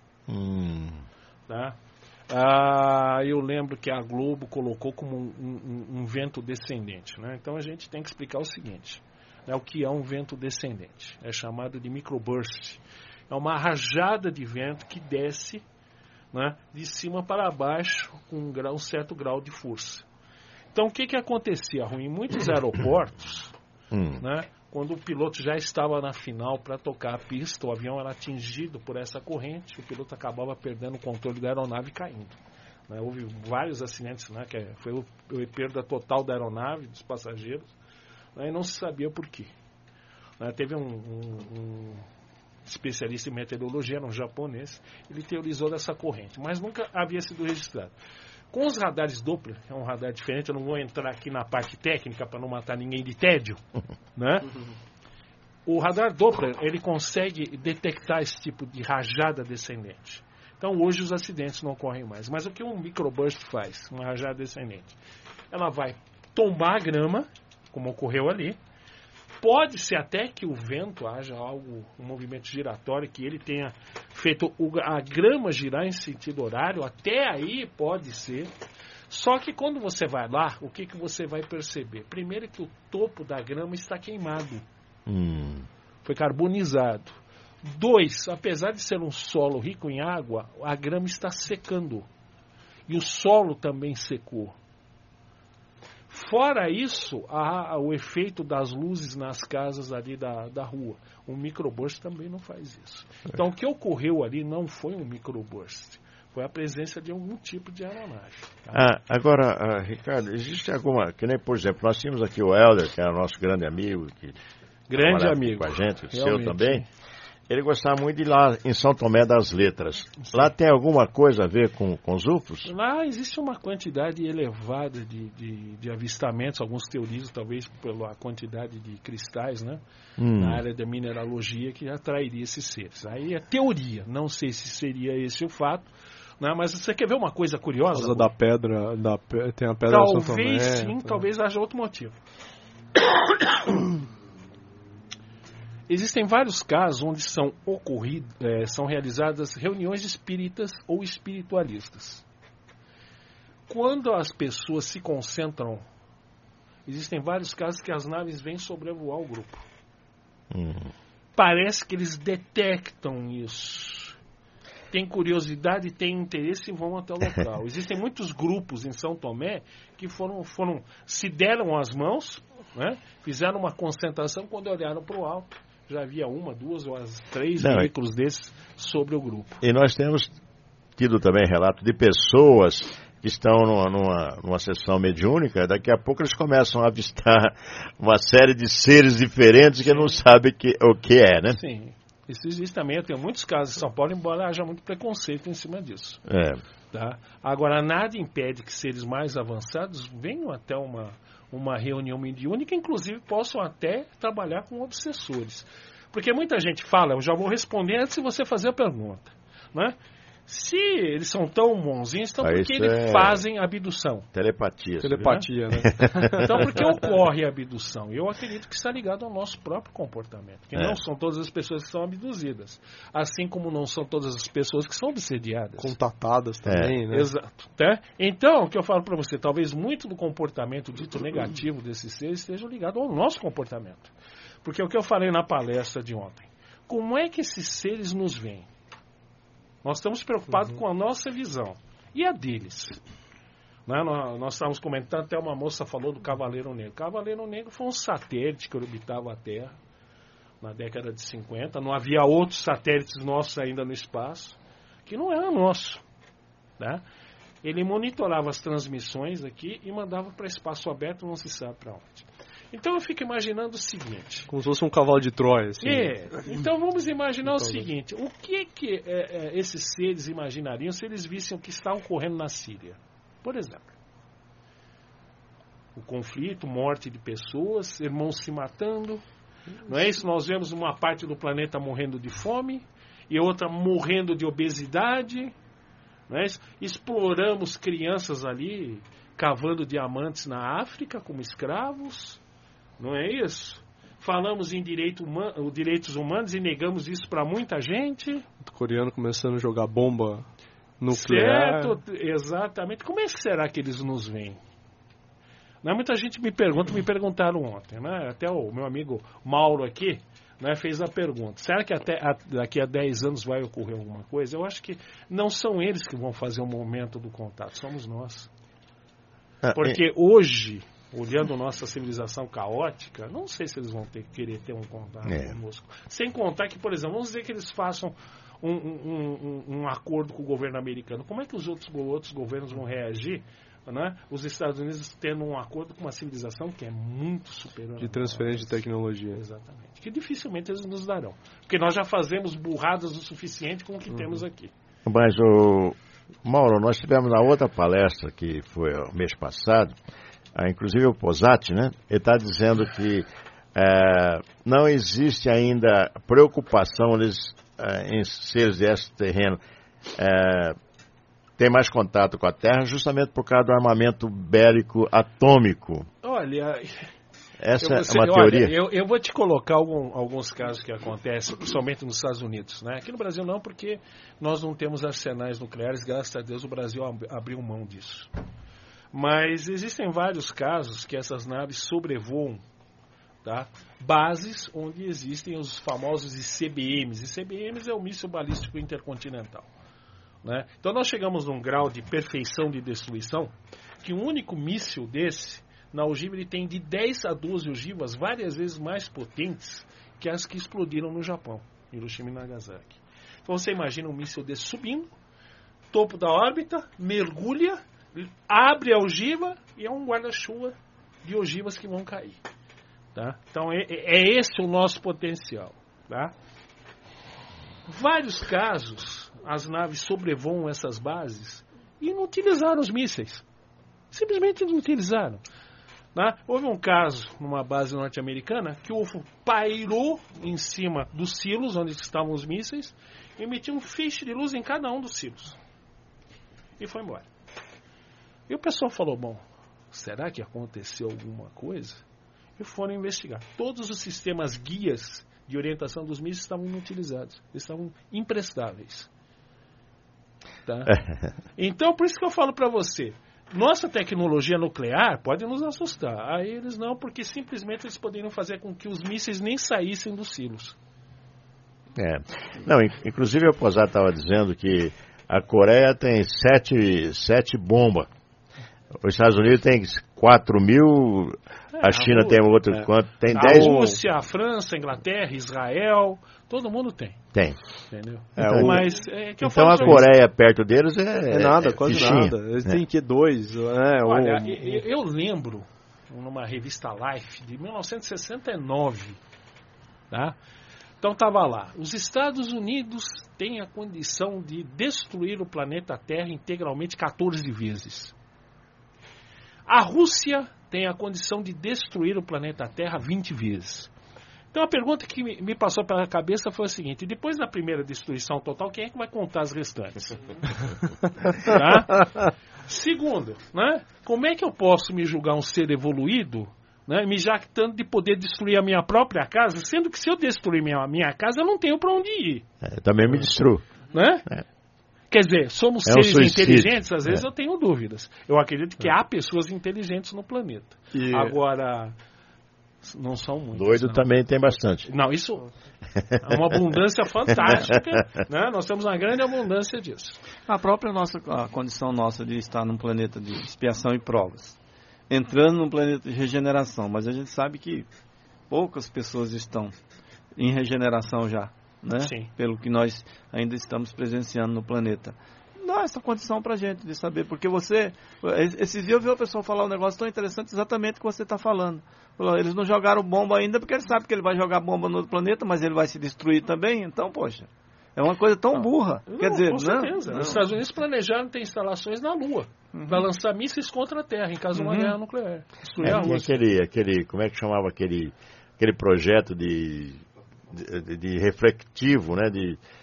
S7: Tá? Eu lembro que a Globo colocou como um vento descendente, né? Então a gente tem que explicar o seguinte, né, o que é um vento descendente. É chamado de microburst. É uma rajada de vento que desce, né, de cima para baixo com um certo grau de força. Então o que acontecia, Rui? Em muitos aeroportos, né, quando o piloto já estava na final para tocar a pista, o avião era atingido por essa corrente, o piloto acabava perdendo o controle da aeronave e caindo. Né, houve vários acidentes, né, que foi a perda total da aeronave, dos passageiros, né, e não se sabia por quê. Né, teve um especialista em meteorologia, era um japonês, ele teorizou dessa corrente, mas nunca havia sido registrado. Com os radares Doppler, que é um radar diferente, eu não vou entrar aqui na parte técnica para não matar ninguém de tédio, né? O radar Doppler, ele consegue detectar esse tipo de rajada descendente. Então hoje os acidentes não ocorrem mais. Mas o que um microburst faz, uma rajada descendente? Ela vai tombar a grama, como ocorreu ali. Pode ser até que o vento haja um movimento giratório, que ele tenha feito a grama girar em sentido horário, até aí pode ser. Só que quando você vai lá, o que você vai perceber? Primeiro que o topo da grama está queimado. Foi carbonizado. 2, apesar de ser um solo rico em água, a grama está secando. E o solo também secou. Fora isso, o efeito das luzes nas casas ali da rua. O microburst também não faz isso. Então, o que ocorreu ali não foi um microburst. Foi a presença de algum tipo de aeronave. Tá?
S2: Agora, Ricardo, existe alguma... Que nem, por exemplo, nós tínhamos aqui o Helder, que era nosso grande amigo.
S7: Grande amigo.
S2: Com a gente, o
S7: realmente.
S2: seu também. Ele gostava muito de ir lá em São Tomé das Letras. Lá tem alguma coisa a ver com os UFOs?
S7: Lá existe uma quantidade elevada de avistamentos, alguns teorizam talvez pela quantidade de cristais, né, na área da mineralogia, que atrairia esses seres. Aí é teoria, não sei se seria esse o fato, né, mas você quer ver uma coisa curiosa?
S4: Por causa da pedra, tem a pedra
S7: talvez
S4: São Tomé,
S7: sim, talvez haja outro motivo. Existem vários casos onde são realizadas reuniões espíritas ou espiritualistas. Quando as pessoas se concentram, existem vários casos que as naves vêm sobrevoar o grupo. Parece que eles detectam isso. Tem curiosidade, tem interesse e vão até o local. Existem muitos grupos em São Tomé que se deram as mãos, né, fizeram uma concentração, quando olharam para o alto, já havia 1, 2 ou 3 veículos desses sobre o grupo.
S2: E nós temos tido também relato de pessoas que estão numa sessão mediúnica, daqui a pouco eles começam a avistar uma série de seres diferentes que não sabem o que é, né?
S7: Sim, isso existe também. Eu tenho muitos casos em São Paulo, embora haja muito preconceito em cima disso. Tá? Agora, nada impede que seres mais avançados venham até uma reunião mediúnica, inclusive possam até trabalhar com obsessores. Porque muita gente fala, eu já vou responder antes de você fazer a pergunta, né? Se eles são tão bonzinhos, então por que eles fazem abdução?
S2: Telepatia,
S4: né?
S7: Então, por que ocorre a abdução? Eu acredito que está ligado ao nosso próprio comportamento. Que não são todas as pessoas que são abduzidas. Assim como não são todas as pessoas que são obsediadas.
S4: Contatadas também, né?
S7: Exato. Tá? Então, o que eu falo para você, talvez muito do comportamento dito negativo desses seres esteja ligado ao nosso comportamento. Porque o que eu falei na palestra de ontem. Como é que esses seres nos veem? Nós estamos preocupados com a nossa visão. E a deles? Né? Nós estávamos comentando, até uma moça falou do Cavaleiro Negro. O Cavaleiro Negro foi um satélite que orbitava a Terra na década de 50. Não havia outros satélites nossos ainda no espaço, que não era nosso. Né? Ele monitorava as transmissões aqui e mandava para espaço aberto, não se sabe para onde. Então eu fico imaginando o seguinte...
S4: Como se fosse um cavalo de Troia. Assim.
S7: Então vamos imaginar o seguinte. O que esses seres imaginariam se eles vissem o que está ocorrendo na Síria? Por exemplo. O conflito, morte de pessoas, irmãos se matando. Não é isso? Nós vemos uma parte do planeta morrendo de fome. e outra morrendo de obesidade. Né? Exploramos crianças ali, cavando diamantes na África como escravos. Não é isso? Falamos em direitos humanos e negamos isso para muita gente.
S4: O coreano começando a jogar bomba nuclear.
S7: Certo, exatamente. Como é que será que eles nos veem? Né? Muita gente me perguntaram ontem, né? Até o meu amigo Mauro aqui, né, fez a pergunta. Será que daqui a 10 anos vai ocorrer alguma coisa? Eu acho que não são eles que vão fazer o momento do contato, somos nós. Porque hoje, olhando nossa civilização caótica, não sei se eles vão querer ter um contato conosco. Sem contar que, por exemplo, vamos dizer que eles façam um acordo com o governo americano. Como é que os outros governos vão reagir, né? Os Estados Unidos tendo um acordo com uma civilização que é muito superior.
S4: De transferência de tecnologia.
S7: Exatamente. Que dificilmente eles nos darão. Porque nós já fazemos burradas o suficiente com o que temos aqui.
S2: Mas, Mauro, nós tivemos na outra palestra, que foi o mês passado, inclusive o Posati, né? Ele está dizendo que não existe ainda preocupação em seres desse terreno ter mais contato com a Terra, justamente por causa do armamento bélico atômico.
S7: Olha,
S2: essa é uma teoria.
S7: Eu vou te colocar alguns casos que acontecem, principalmente nos Estados Unidos. Né? Aqui no Brasil não, porque nós não temos arsenais nucleares, graças a Deus o Brasil abriu mão disso. Mas existem vários casos que essas naves sobrevoam, tá? Bases onde existem os famosos ICBMs. ICBMs é o míssil balístico intercontinental. Né? Então nós chegamos num grau de perfeição de destruição que um único míssil desse, na ogiva, ele tem de 10 a 12 ogivas várias vezes mais potentes que as que explodiram no Japão, Hiroshima e Nagasaki. Então você imagina um míssil desse subindo, topo da órbita, mergulha, abre a ogiva e é um guarda-chuva de ogivas que vão cair. Tá? Então é esse o nosso potencial. Tá? Vários casos, as naves sobrevoam essas bases e não utilizaram os mísseis. Simplesmente não utilizaram. Tá? Houve um caso numa base norte-americana que o UFO pairou em cima dos silos onde estavam os mísseis e emitiu um feixe de luz em cada um dos silos. E foi embora. E o pessoal falou, bom, será que aconteceu alguma coisa? E foram investigar. Todos os sistemas guias de orientação dos mísseis estavam inutilizados. Eles estavam imprestáveis. Tá? Então, por isso que eu falo para você, nossa tecnologia nuclear pode nos assustar. A eles não, porque simplesmente eles poderiam fazer com que os mísseis nem saíssem dos silos.
S2: Não, inclusive o Posat estava dizendo que a Coreia tem 7 bombas. Os Estados Unidos tem 4.000, a China tem outro quanto, tem 10.
S7: A Rússia, a França, a Inglaterra, Israel, todo mundo tem.
S2: Tem.
S7: Entendeu?
S2: Mas então a Coreia perto deles
S4: é nada, quase nada. Eles têm que 2.
S7: Olha, eu lembro, numa revista Life, de 1969, tá? Então estava lá, os Estados Unidos têm a condição de destruir o planeta Terra integralmente 14 vezes. A Rússia tem a condição de destruir o planeta Terra 20 vezes. Então a pergunta que me passou pela cabeça foi a seguinte: depois da primeira destruição total, quem é que vai contar as restantes? Tá? Segundo, né? Como é que eu posso me julgar um ser evoluído, né, me jactando de poder destruir a minha própria casa, sendo que se eu destruir minha casa, eu não tenho para onde ir?
S2: Eu também me destruo.
S7: Né? Quer dizer, somos seres inteligentes, às vezes eu tenho dúvidas. Eu acredito que há pessoas inteligentes no planeta. Agora, não são muitas.
S2: Doido também tem bastante.
S7: Não, isso é uma abundância fantástica, né? Nós temos uma grande abundância disso.
S3: A própria a condição nossa de estar num planeta de expiação e provas, entrando num planeta de regeneração, mas a gente sabe que poucas pessoas estão em regeneração já. Né?
S7: Sim.
S3: Pelo que nós ainda estamos presenciando no planeta. Dá essa condição pra gente de saber, porque esses dias eu vi o pessoal falar um negócio tão interessante, exatamente o que você está falando. Eles não jogaram bomba ainda porque eles sabem que ele vai jogar bomba no outro planeta, mas ele vai se destruir também, então, poxa, é uma coisa tão burra. Quer dizer,
S7: com certeza. Os Estados Unidos planejaram ter instalações na Lua, para lançar mísseis contra a Terra, em caso de uma guerra nuclear. Destruir a Rússia.
S2: Como é que chamava aquele projeto de reflectivo, né,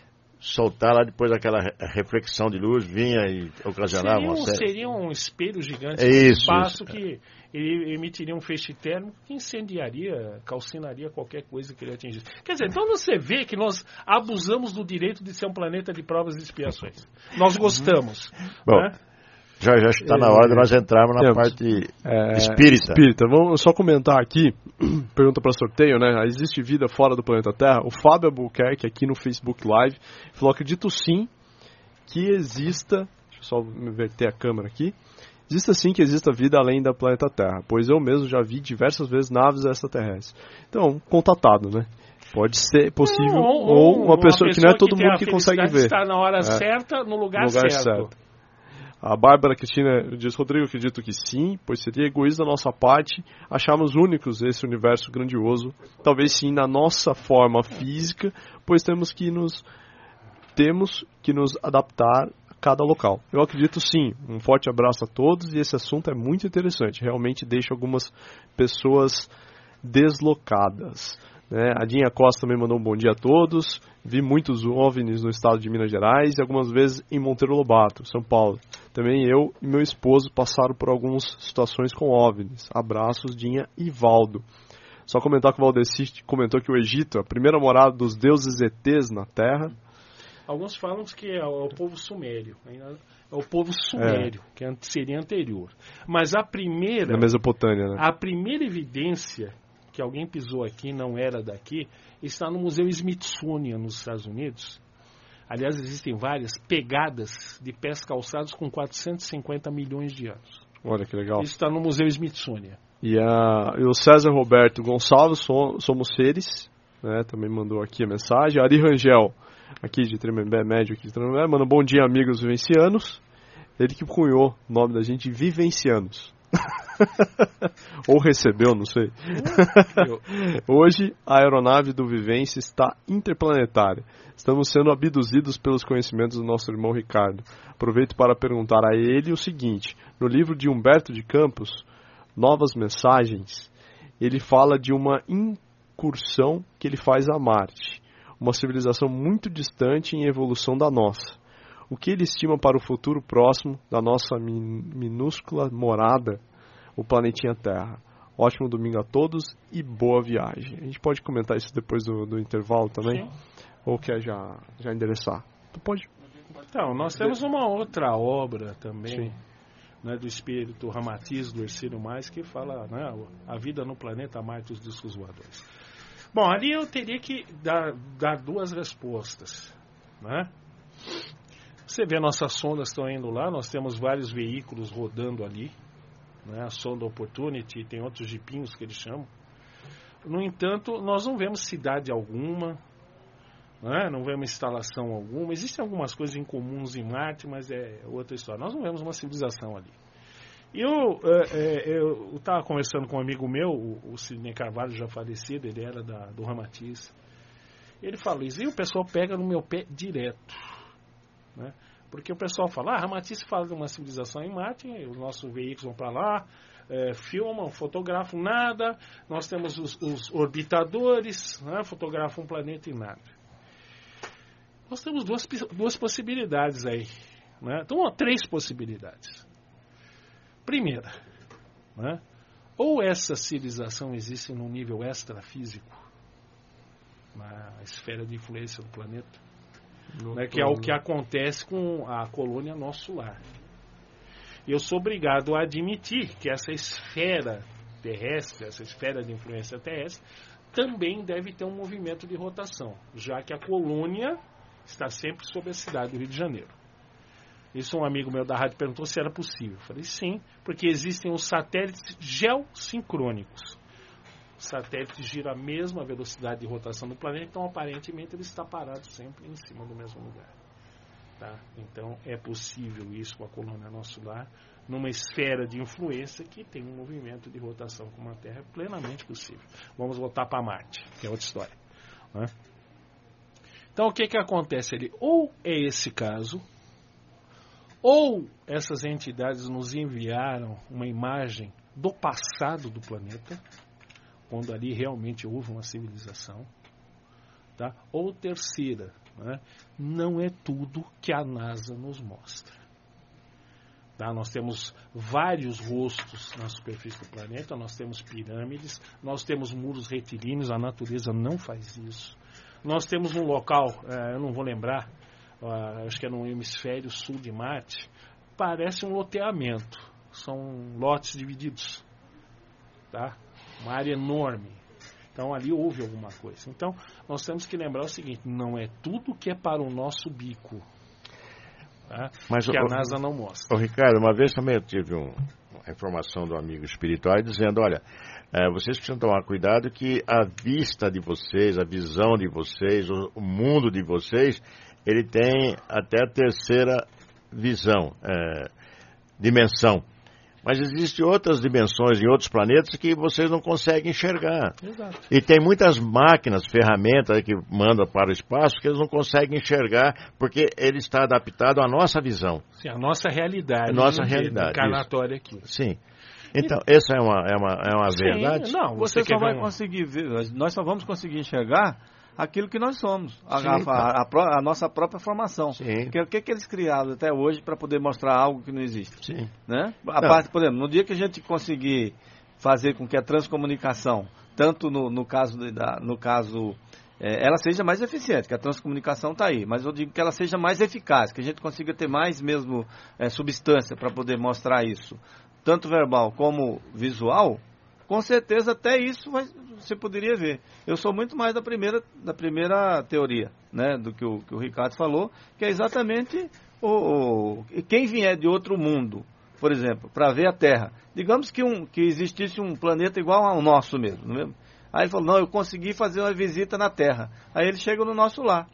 S2: soltar lá depois aquela reflexão de luz, vinha e ocasionava uma série.
S7: Seria um espelho gigante
S2: no
S7: espaço que ele emitiria um feixe térmico que incendiaria, calcinaria qualquer coisa que ele atingisse. Quer dizer, então você vê que nós abusamos do direito de ser um planeta de provas e expiações. Nós gostamos.
S2: Bom,
S7: né?
S2: já está na hora de nós entrarmos na parte espírita.
S4: Vamos só comentar aqui, pergunta para sorteio, né? Existe vida fora do planeta Terra? O Fábio Albuquerque aqui no Facebook Live falou: acredito sim que exista, deixa eu só inverter a câmera aqui, exista sim que exista vida além da planeta Terra, pois eu mesmo já vi diversas vezes naves extraterrestres. Então, contatado, né? Pode ser possível, ou uma pessoa que não é todo mundo que consegue ver.
S7: Está na hora certa, no lugar certo.
S4: A Bárbara Cristina diz: Rodrigo, acredito que sim, pois seria egoísmo da nossa parte acharmos únicos esse universo grandioso, talvez sim na nossa forma física, pois temos que nos adaptar a cada local. Eu acredito sim. Um forte abraço a todos, e esse assunto é muito interessante, realmente deixa algumas pessoas deslocadas. A Dinha Costa também mandou um bom dia a todos. Vi muitos OVNIs no estado de Minas Gerais e algumas vezes em Monteiro Lobato, São Paulo. Também eu e meu esposo passaram por algumas situações com OVNIs. Abraços, Dinha e Valdo. Só comentar que o Valdeci comentou que o Egito é a primeira morada dos deuses ETs na Terra.
S7: Alguns falam que é o povo sumério. É o povo sumério, que seria anterior. Mas a primeira...
S4: Na Mesopotâmia, né?
S7: A primeira evidência que alguém pisou aqui, não era daqui, está no Museu Smithsonian, nos Estados Unidos. Aliás, existem várias pegadas de pés calçados com 450 milhões de anos.
S4: Olha que legal.
S7: Isso está no Museu Smithsonian.
S4: E o César Roberto Gonçalves, somos seres, né, também mandou aqui a mensagem. Ari Rangel, aqui de Tremembé, médio aqui de Tremembé, manda: bom dia, amigos vivencianos. Ele que cunhou o nome da gente, Vivencianos. Ou recebeu, não sei. Hoje a aeronave do Vivência está interplanetária. Estamos sendo abduzidos pelos conhecimentos do nosso irmão Ricardo. Aproveito para perguntar a ele o seguinte: no livro de Humberto de Campos, Novas Mensagens, ele fala de uma incursão que ele faz a Marte, uma civilização muito distante em evolução da nossa. O que ele estima para o futuro próximo da nossa minúscula morada, o planetinha Terra? Ótimo domingo a todos e boa viagem. A gente pode comentar isso depois do intervalo também? Sim. Ou quer já endereçar? Tu pode.
S7: Então, nós temos uma outra obra também, né, do espírito Ramatiz, do Hercílio Mais, que fala, né, a vida no planeta Marte, os discos voadores. Bom, ali eu teria que dar duas respostas, né? Você vê, nossas sondas estão indo lá, nós temos vários veículos rodando ali, né? A sonda Opportunity, tem outros jipinhos que eles chamam. No entanto, nós não vemos cidade alguma, né? Não vemos instalação alguma. Existem algumas coisas incomuns em Marte, mas é outra história. Nós não vemos uma civilização ali. Eu estava conversando com um amigo meu, o Sidney Carvalho, já falecido, ele era do Ramatiz. Ele falou isso, e o pessoal pega no meu pé direto, né? Porque o pessoal fala, Ramatiz fala de uma civilização em Marte, os nossos veículos vão para lá, filmam, fotografam, nada. Nós temos os orbitadores, né, fotografam um planeta e nada. Nós temos duas possibilidades aí, né? Então, três possibilidades. Primeira, né, ou essa civilização existe num nível extrafísico, na esfera de influência do planeta, né, que é o que acontece com a colônia Nosso Lar. Eu sou obrigado a admitir que essa esfera terrestre, essa esfera de influência terrestre, também deve ter um movimento de rotação, já que a colônia está sempre sobre a cidade do Rio de Janeiro. Isso um amigo meu da rádio perguntou se era possível. Eu falei sim, porque existem os satélites geossincrônicos. O satélite gira a mesma velocidade de rotação do planeta, então aparentemente ele está parado sempre em cima do mesmo lugar. Tá? Então é possível isso com a colônia Nosso Lar, numa esfera de influência que tem um movimento de rotação como a Terra, é plenamente possível. Vamos voltar para Marte, que é outra história, né? Então o que acontece ali? Ou é esse caso, ou essas entidades nos enviaram uma imagem do passado do planeta, quando ali realmente houve uma civilização, tá? Ou terceira, né, não é tudo que a NASA nos mostra. Tá? Nós temos vários rostos na superfície do planeta, nós temos pirâmides, nós temos muros retilíneos, a natureza não faz isso. Nós temos um local, eu não vou lembrar, acho que é no hemisfério sul de Marte, parece um loteamento, são lotes divididos, tá? Uma área enorme. Então ali houve alguma coisa. Então nós temos que lembrar o seguinte, não é tudo que é para o nosso bico, tá? Mas que a NASA não mostra.
S2: Ricardo, uma vez também eu tive uma informação do amigo espiritual dizendo, olha, vocês precisam tomar cuidado que a vista de vocês, a visão de vocês, o mundo de vocês, ele tem até a terceira visão, dimensão. Mas existem outras dimensões em outros planetas que vocês não conseguem enxergar.
S7: Exato.
S2: E tem muitas máquinas, ferramentas que mandam para o espaço que eles não conseguem enxergar porque ele está adaptado à nossa visão.
S7: Sim, a nossa realidade.
S2: A nossa realidade.
S7: Encarnatória aqui.
S2: Sim. Então, essa é uma verdade?
S3: Sim, não, você só vai conseguir ver, nós só vamos conseguir enxergar aquilo que nós somos, a nossa própria formação.
S2: Sim.
S3: O que eles criaram até hoje para poder mostrar algo que não existe?
S2: Sim.
S3: Né? Parte, por exemplo, no dia que a gente conseguir fazer com que a transcomunicação, tanto no caso, ela seja mais eficiente, que a transcomunicação está aí, mas eu digo que ela seja mais eficaz, que a gente consiga ter mais mesmo substância para poder mostrar isso, tanto verbal como visual. Com certeza até isso você poderia ver. Eu sou muito mais da primeira teoria, né, do que o Ricardo falou, que é exatamente quem vier de outro mundo, por exemplo, para ver a Terra. Digamos que existisse um planeta igual ao nosso mesmo, não é mesmo? Aí ele falou, não, eu consegui fazer uma visita na Terra. Aí ele chega no nosso lar.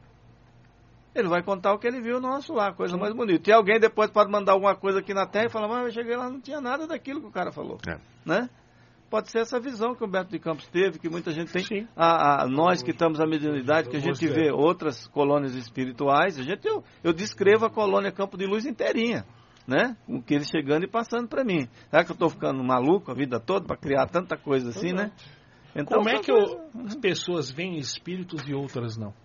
S3: Ele vai contar o que ele viu no nosso lar, coisa mais bonita. E alguém depois pode mandar alguma coisa aqui na Terra e falar, mas eu cheguei lá, não tinha nada daquilo que o cara falou. Né? Pode ser essa visão que o Humberto de Campos teve, que muita gente tem. Sim. Nós que estamos à mediunidade, que a gente vê outras colônias espirituais, eu descrevo a colônia Campo de Luz inteirinha, né? Com que eles chegando e passando para mim. Será que eu estou ficando maluco a vida toda para criar tanta coisa assim, né? Então,
S7: como é que as pessoas veem espíritos e outras não?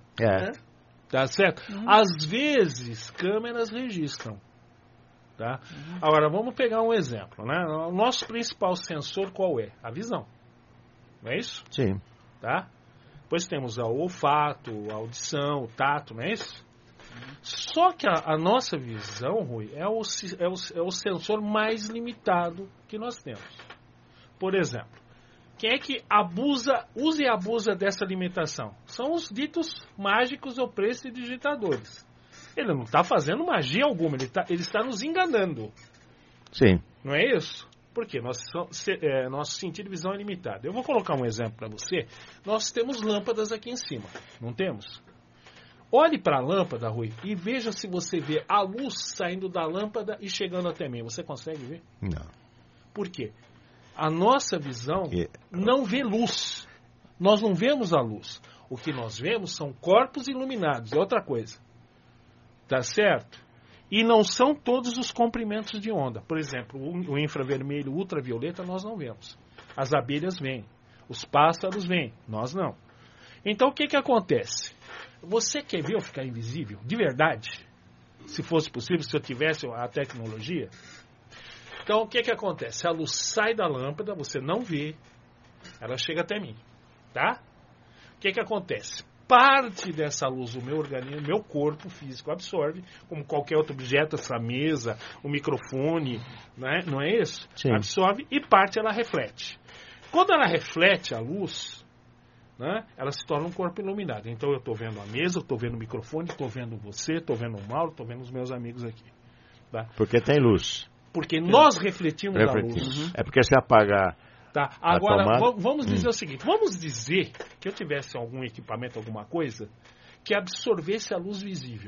S7: Tá certo? Às vezes, câmeras registram. Tá? Agora, vamos pegar um exemplo, né? O nosso principal sensor qual é? A visão. Não é isso?
S2: Sim.
S7: Tá? Depois temos o olfato, a audição, o tato, não é isso? Só que a nossa visão, Rui, é o sensor mais limitado que nós temos. Por exemplo, quem é que usa e abusa dessa limitação? São os ditos mágicos ou prestidigitadores. Ele não está fazendo magia alguma, ele está nos enganando.
S2: Sim.
S7: Não é isso? Por quê? Nosso sentido de visão é limitado. Eu vou colocar um exemplo para você. Nós temos lâmpadas aqui em cima, não temos? Olhe para a lâmpada, Rui, e veja se você vê a luz saindo da lâmpada e chegando até mim. Você consegue ver?
S2: Não.
S7: Por quê? A nossa visão não vê luz. Nós não vemos a luz. O que nós vemos são corpos iluminados. É outra coisa. Tá certo? E não são todos os comprimentos de onda. Por exemplo, o infravermelho, o ultravioleta, nós não vemos. As abelhas vêm. Os pássaros vêm. Nós não. Então, o que acontece? Você quer ver eu ficar invisível? De verdade? Se fosse possível, se eu tivesse a tecnologia. Então, o que acontece? A luz sai da lâmpada, você não vê. Ela chega até mim. Tá? O que acontece? Parte dessa luz, o meu organismo, o meu corpo físico absorve, como qualquer outro objeto, essa mesa, o microfone, né? Não é isso?
S2: Sim.
S7: Absorve e parte ela reflete. Quando ela reflete a luz, né, ela se torna um corpo iluminado. Então eu estou vendo a mesa, estou vendo o microfone, estou vendo você, estou vendo o Mauro, estou vendo os meus amigos aqui. Tá?
S2: Porque tem luz.
S7: Porque nós refletimos a luz.
S2: É porque se apagar...
S7: Tá. Agora, vamos dizer o seguinte. Vamos dizer que eu tivesse algum equipamento, alguma coisa, que absorvesse a luz visível.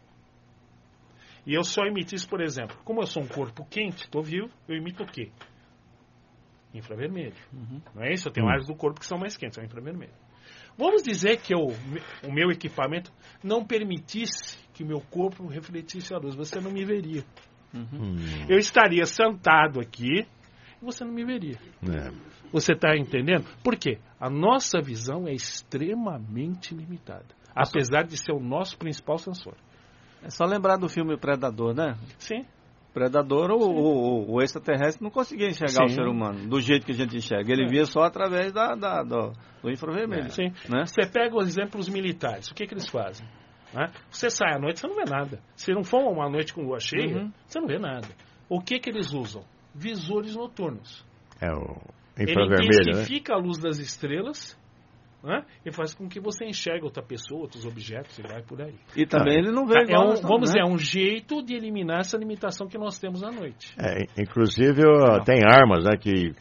S7: E eu só emitisse, por exemplo, como eu sou um corpo quente, estou vivo, eu emito o quê? Infravermelho. Não é isso? Eu tenho áreas do corpo que são mais quentes, é o infravermelho. Vamos dizer que o meu equipamento não permitisse que o meu corpo refletisse a luz. Você não me veria. Eu estaria sentado aqui, você não me veria. Você está entendendo? Por quê? A nossa visão é extremamente limitada. apesar de ser o nosso principal sensor.
S3: É só lembrar do filme Predador, né?
S7: Sim.
S3: Predador, o extraterrestre não conseguia enxergar o ser humano do jeito que a gente enxerga. Ele via só através do infravermelho.
S7: Sim.
S3: Né?
S7: Você pega os exemplos militares, o que eles fazem? Né? Você sai à noite, você não vê nada. Se não for uma noite com lua cheia, você não vê nada. O que eles usam? Visores noturnos.
S2: É o
S7: Ele
S2: infravermelho, né?
S7: intensifica a luz das estrelas, né? E faz com que você enxergue outra pessoa, outros objetos e vai por aí.
S3: E também ele não vê igual
S7: vamos dizer, é um jeito de eliminar essa limitação que nós temos à noite.
S2: Inclusive tem armas, né,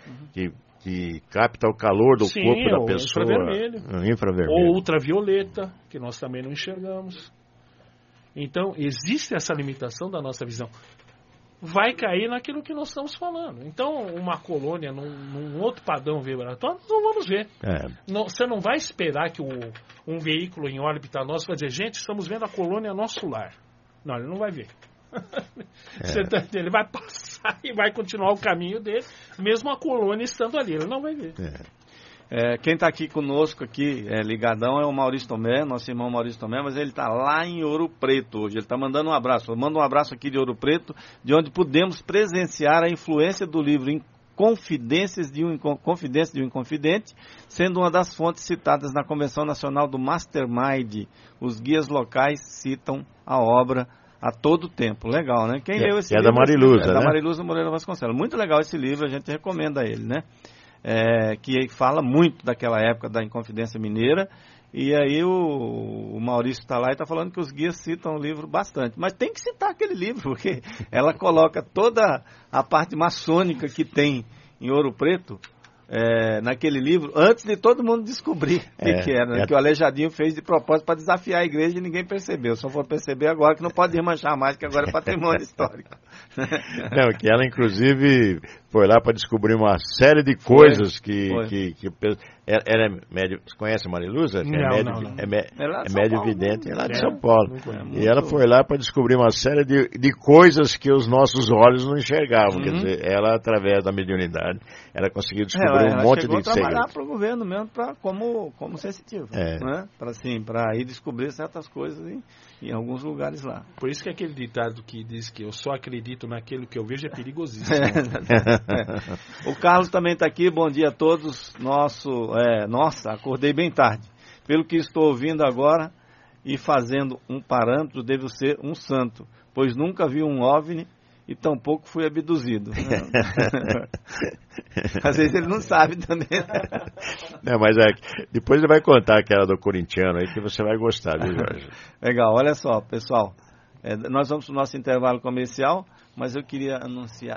S2: que capta o calor do corpo da pessoa. Infravermelho.
S7: Ou ultravioleta, que nós também não enxergamos. Então, existe essa limitação da nossa visão. Vai cair naquilo que nós estamos falando. Então, uma colônia num outro padrão vibratório, nós não vamos ver. Você não vai esperar que um veículo em órbita nosso vai dizer, gente, estamos vendo a colônia nosso lar. Não, ele não vai ver. Ele vai passar e vai continuar o caminho dele, mesmo a colônia estando ali, ele não vai ver.
S3: Quem está aqui conosco, ligadão, é o Maurício Tomé, nosso irmão Maurício Tomé, mas ele está lá em Ouro Preto hoje. Ele está mandando um abraço. Eu mando um abraço aqui de Ouro Preto, de onde pudemos presenciar a influência do livro Confidências de um Inconfidente, sendo uma das fontes citadas na Convenção Nacional do Mastermind. Os guias locais citam a obra a todo tempo. Legal, né? Quem leu esse livro?
S2: É da Mariluza, né?
S3: Da Mariluza Moreira Vasconcelos. Muito legal esse livro, a gente recomenda ele, né? Que fala muito daquela época da Inconfidência Mineira, e aí o Maurício está lá e está falando que os guias citam o livro bastante, mas tem que citar aquele livro, porque ela coloca toda a parte maçônica que tem em Ouro Preto naquele livro, antes de todo mundo descobrir o que era, né? Que o Aleijadinho fez de propósito para desafiar a igreja e ninguém percebeu, só for perceber agora que não pode remanchar mais, que agora é patrimônio histórico.
S2: Não, que ela inclusive foi lá para descobrir uma série de coisas que ela é médio. Você conhece a Mariluza?
S7: Não.
S2: É médio vidente, é lá de São Paulo. E ela foi lá para descobrir uma série de coisas que os nossos olhos não enxergavam. Quer dizer, ela, através da mediunidade, ela conseguiu descobrir um monte de segredos. Ela chegou a trabalhar
S3: para o governo mesmo como sensitivo. Né? Para ir descobrir certas coisas em alguns lugares lá.
S7: Por isso que aquele ditado que diz que eu só acredito naquilo que eu vejo é perigosíssimo.
S3: O Carlos também está aqui, bom dia a todos. Nossa, acordei bem tarde. Pelo que estou ouvindo agora e fazendo um parâmetro, devo ser um santo, pois nunca vi um OVNI e tampouco fui abduzido. Às vezes ele não sabe também.
S2: Não, mas depois ele vai contar aquela do corintiano aí que você vai gostar, viu, Jorge?
S3: Legal, olha só, pessoal. Nós vamos para o nosso intervalo comercial, mas eu queria anunciar.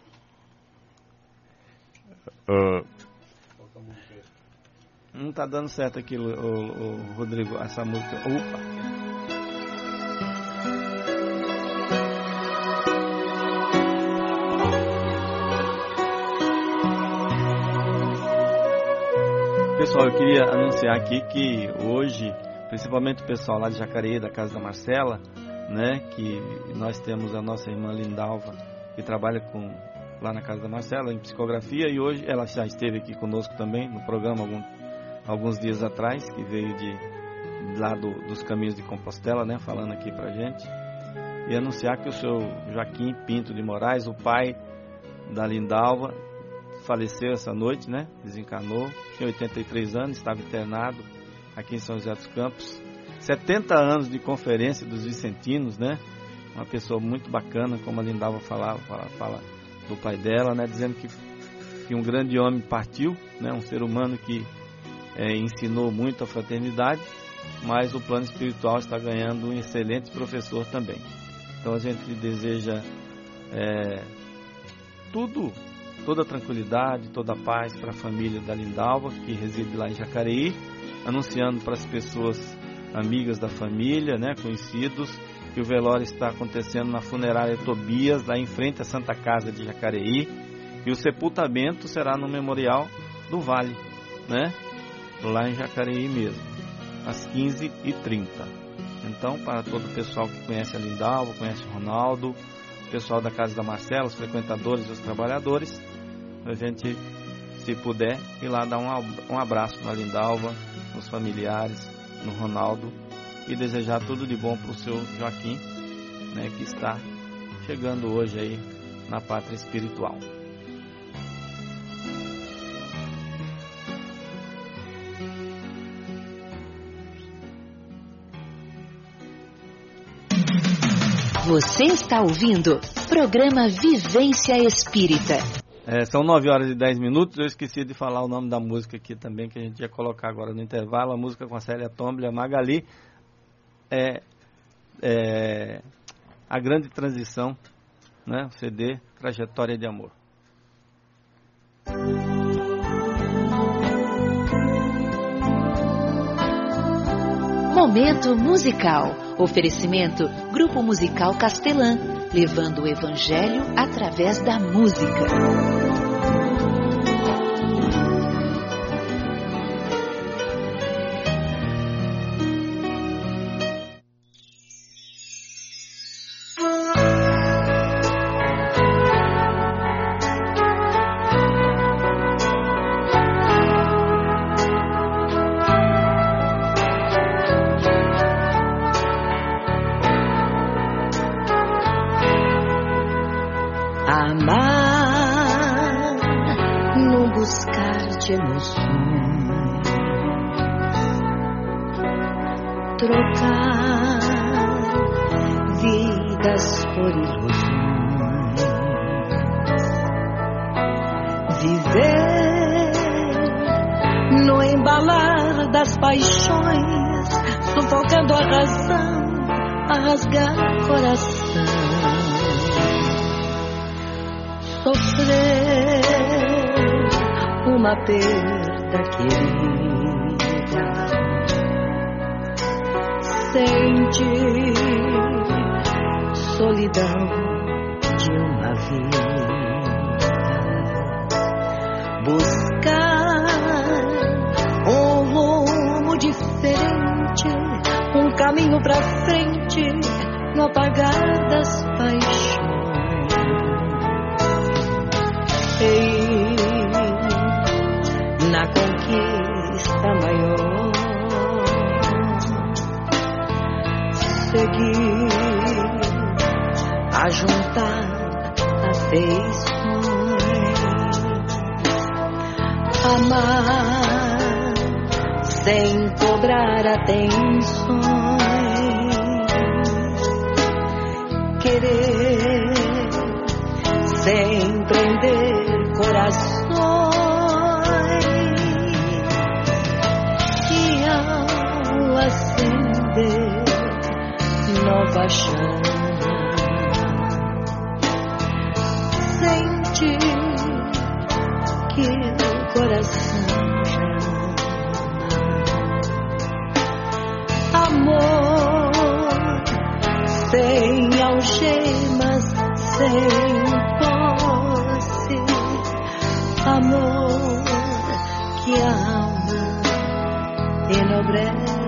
S3: Não está dando certo aqui, o Rodrigo, essa música. Opa! Pessoal, eu queria anunciar aqui que hoje, principalmente o pessoal lá de Jacareí, da Casa da Marcela, né, que nós temos a nossa irmã Lindalva, que trabalha lá na Casa da Marcela, em psicografia, e hoje ela já esteve aqui conosco também, no programa alguns dias atrás, que veio lá dos Caminhos de Compostela, né, falando aqui pra gente, e anunciar que o seu Joaquim Pinto de Moraes, o pai da Lindalva, faleceu essa noite, né, desencarnou, tinha 83 anos, estava internado aqui em São José dos Campos, 70 anos de conferência dos Vicentinos, né, uma pessoa muito bacana, como a Lindalva fala do pai dela, né, dizendo que um grande homem partiu, né, um ser humano que ensinou muito a fraternidade, mas o plano espiritual está ganhando um excelente professor também. Então a gente deseja toda a tranquilidade, toda a paz para a família da Lindalva, que reside lá em Jacareí, anunciando para as pessoas amigas da família, né, conhecidos, que o velório está acontecendo na funerária Tobias, lá em frente à Santa Casa de Jacareí, e o sepultamento será no Memorial do Vale, né, lá em Jacareí mesmo, às 15h30. Então, para todo o pessoal que conhece a Lindalva, conhece o Ronaldo, o pessoal da Casa da Marcela, os frequentadores e os trabalhadores, a gente, se puder, ir lá dar um abraço na Lindalva, nos familiares, no Ronaldo, e desejar tudo de bom para o seu Joaquim, né, que está chegando hoje aí na pátria espiritual.
S6: Você está ouvindo programa Vivência Espírita.
S3: São 9h10. Eu esqueci de falar o nome da música aqui também, que a gente ia colocar agora no intervalo. A música com a Célia Tomble e a Magali A Grande Transição, né? O CD Trajetória de Amor.
S6: Momento musical. Oferecimento Grupo Musical Castelã, levando o Evangelho através da música.
S8: Amar, não buscar de emoções, trocar vidas por ilusões, viver no embalar das paixões, sufocando a razão, a rasgar coração. Sofrer uma perda querida, sentir solidão de uma vida, buscar um rumo diferente, um caminho pra frente no apagar das paixões. Na conquista maior, seguir a juntar afeições, amar sem cobrar atenções, querer sem prender corações, e ao acender nova chama, sentir que o coração chama. Amor sem algemas, sem amor que a alma enobrece.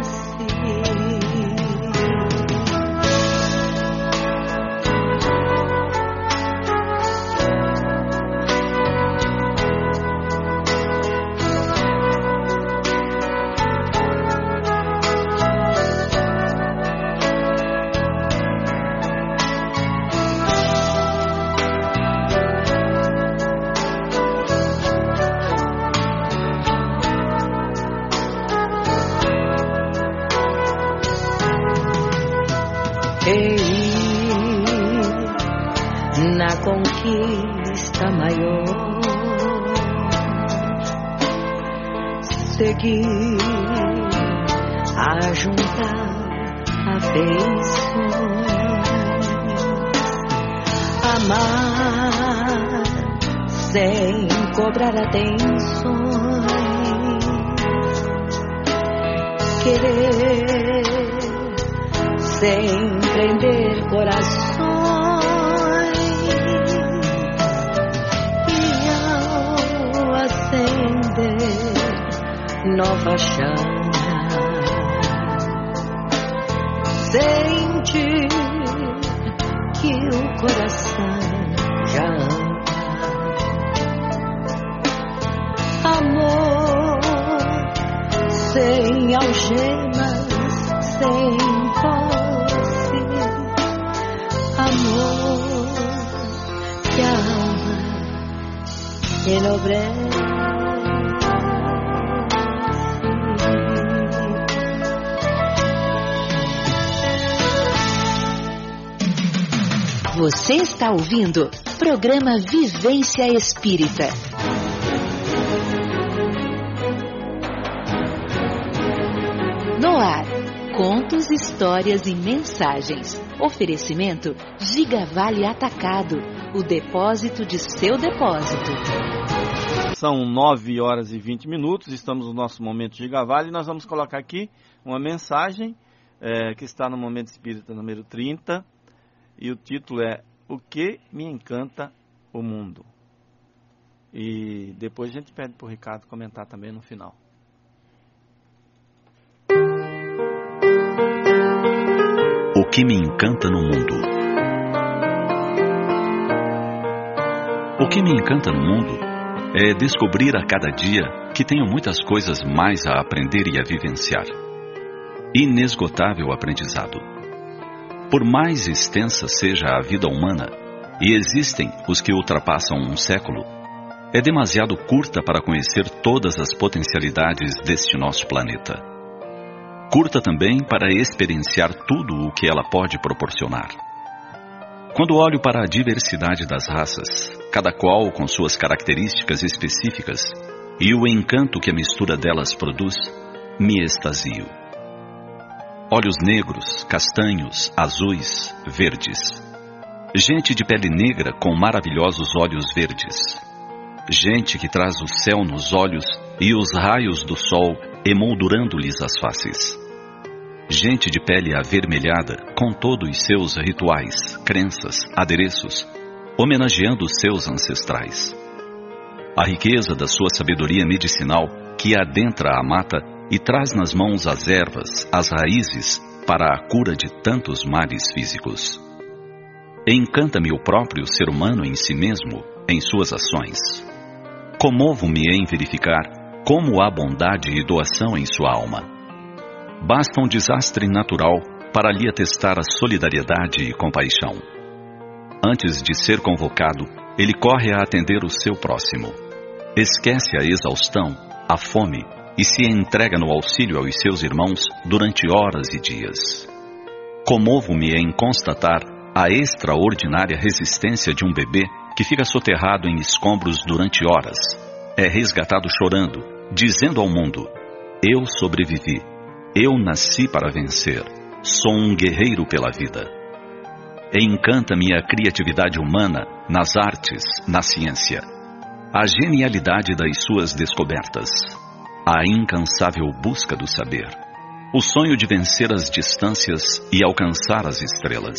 S8: Na conquista maior, seguir a juntar afeições, amar sem cobrar atenções, querer sem prender corações, nova chama, sentir que o coração já ama. Amor sem algemas sem posse, amor que a alma enobrece.
S6: Você está ouvindo programa Vivência Espírita. No ar, contos, histórias e mensagens. Oferecimento Gigavale Atacado, o depósito de seu depósito.
S3: São 9 horas e 20 minutos, estamos no nosso Momento Gigavale e nós vamos colocar aqui uma mensagem que está no Momento Espírita número 30. E o título é O que me encanta o mundo? E depois a gente pede para o Ricardo comentar também no final.
S9: O que me encanta no mundo? O que me encanta no mundo é descobrir a cada dia que tenho muitas coisas mais a aprender e a vivenciar. Inesgotável aprendizado. Por mais extensa seja a vida humana, e existem os que ultrapassam um século, é demasiado curta para conhecer todas as potencialidades deste nosso planeta. Curta também para experienciar tudo o que ela pode proporcionar. Quando olho para a diversidade das raças, cada qual com suas características específicas, e o encanto que a mistura delas produz, me extasio. Olhos negros, castanhos, azuis, verdes. Gente de pele negra com maravilhosos olhos verdes. Gente que traz o céu nos olhos e os raios do sol emoldurando-lhes as faces. Gente de pele avermelhada com todos os seus rituais, crenças, adereços, homenageando os seus ancestrais. A riqueza da sua sabedoria medicinal que adentra a mata e traz nas mãos as ervas, as raízes, para a cura de tantos males físicos. Encanta-me o próprio ser humano em si mesmo, em suas ações. Comovo-me em verificar como há bondade e doação em sua alma. Basta um desastre natural para lhe atestar a solidariedade e compaixão. Antes de ser convocado, ele corre a atender o seu próximo. Esquece a exaustão, a fome, e se entrega no auxílio aos seus irmãos durante horas e dias. Comovo-me em constatar a extraordinária resistência de um bebê que fica soterrado em escombros durante horas. É resgatado chorando, dizendo ao mundo: eu sobrevivi, eu nasci para vencer, sou um guerreiro pela vida. Encanta-me a criatividade humana nas artes, na ciência, a genialidade das suas descobertas, a incansável busca do saber, o sonho de vencer as distâncias e alcançar as estrelas.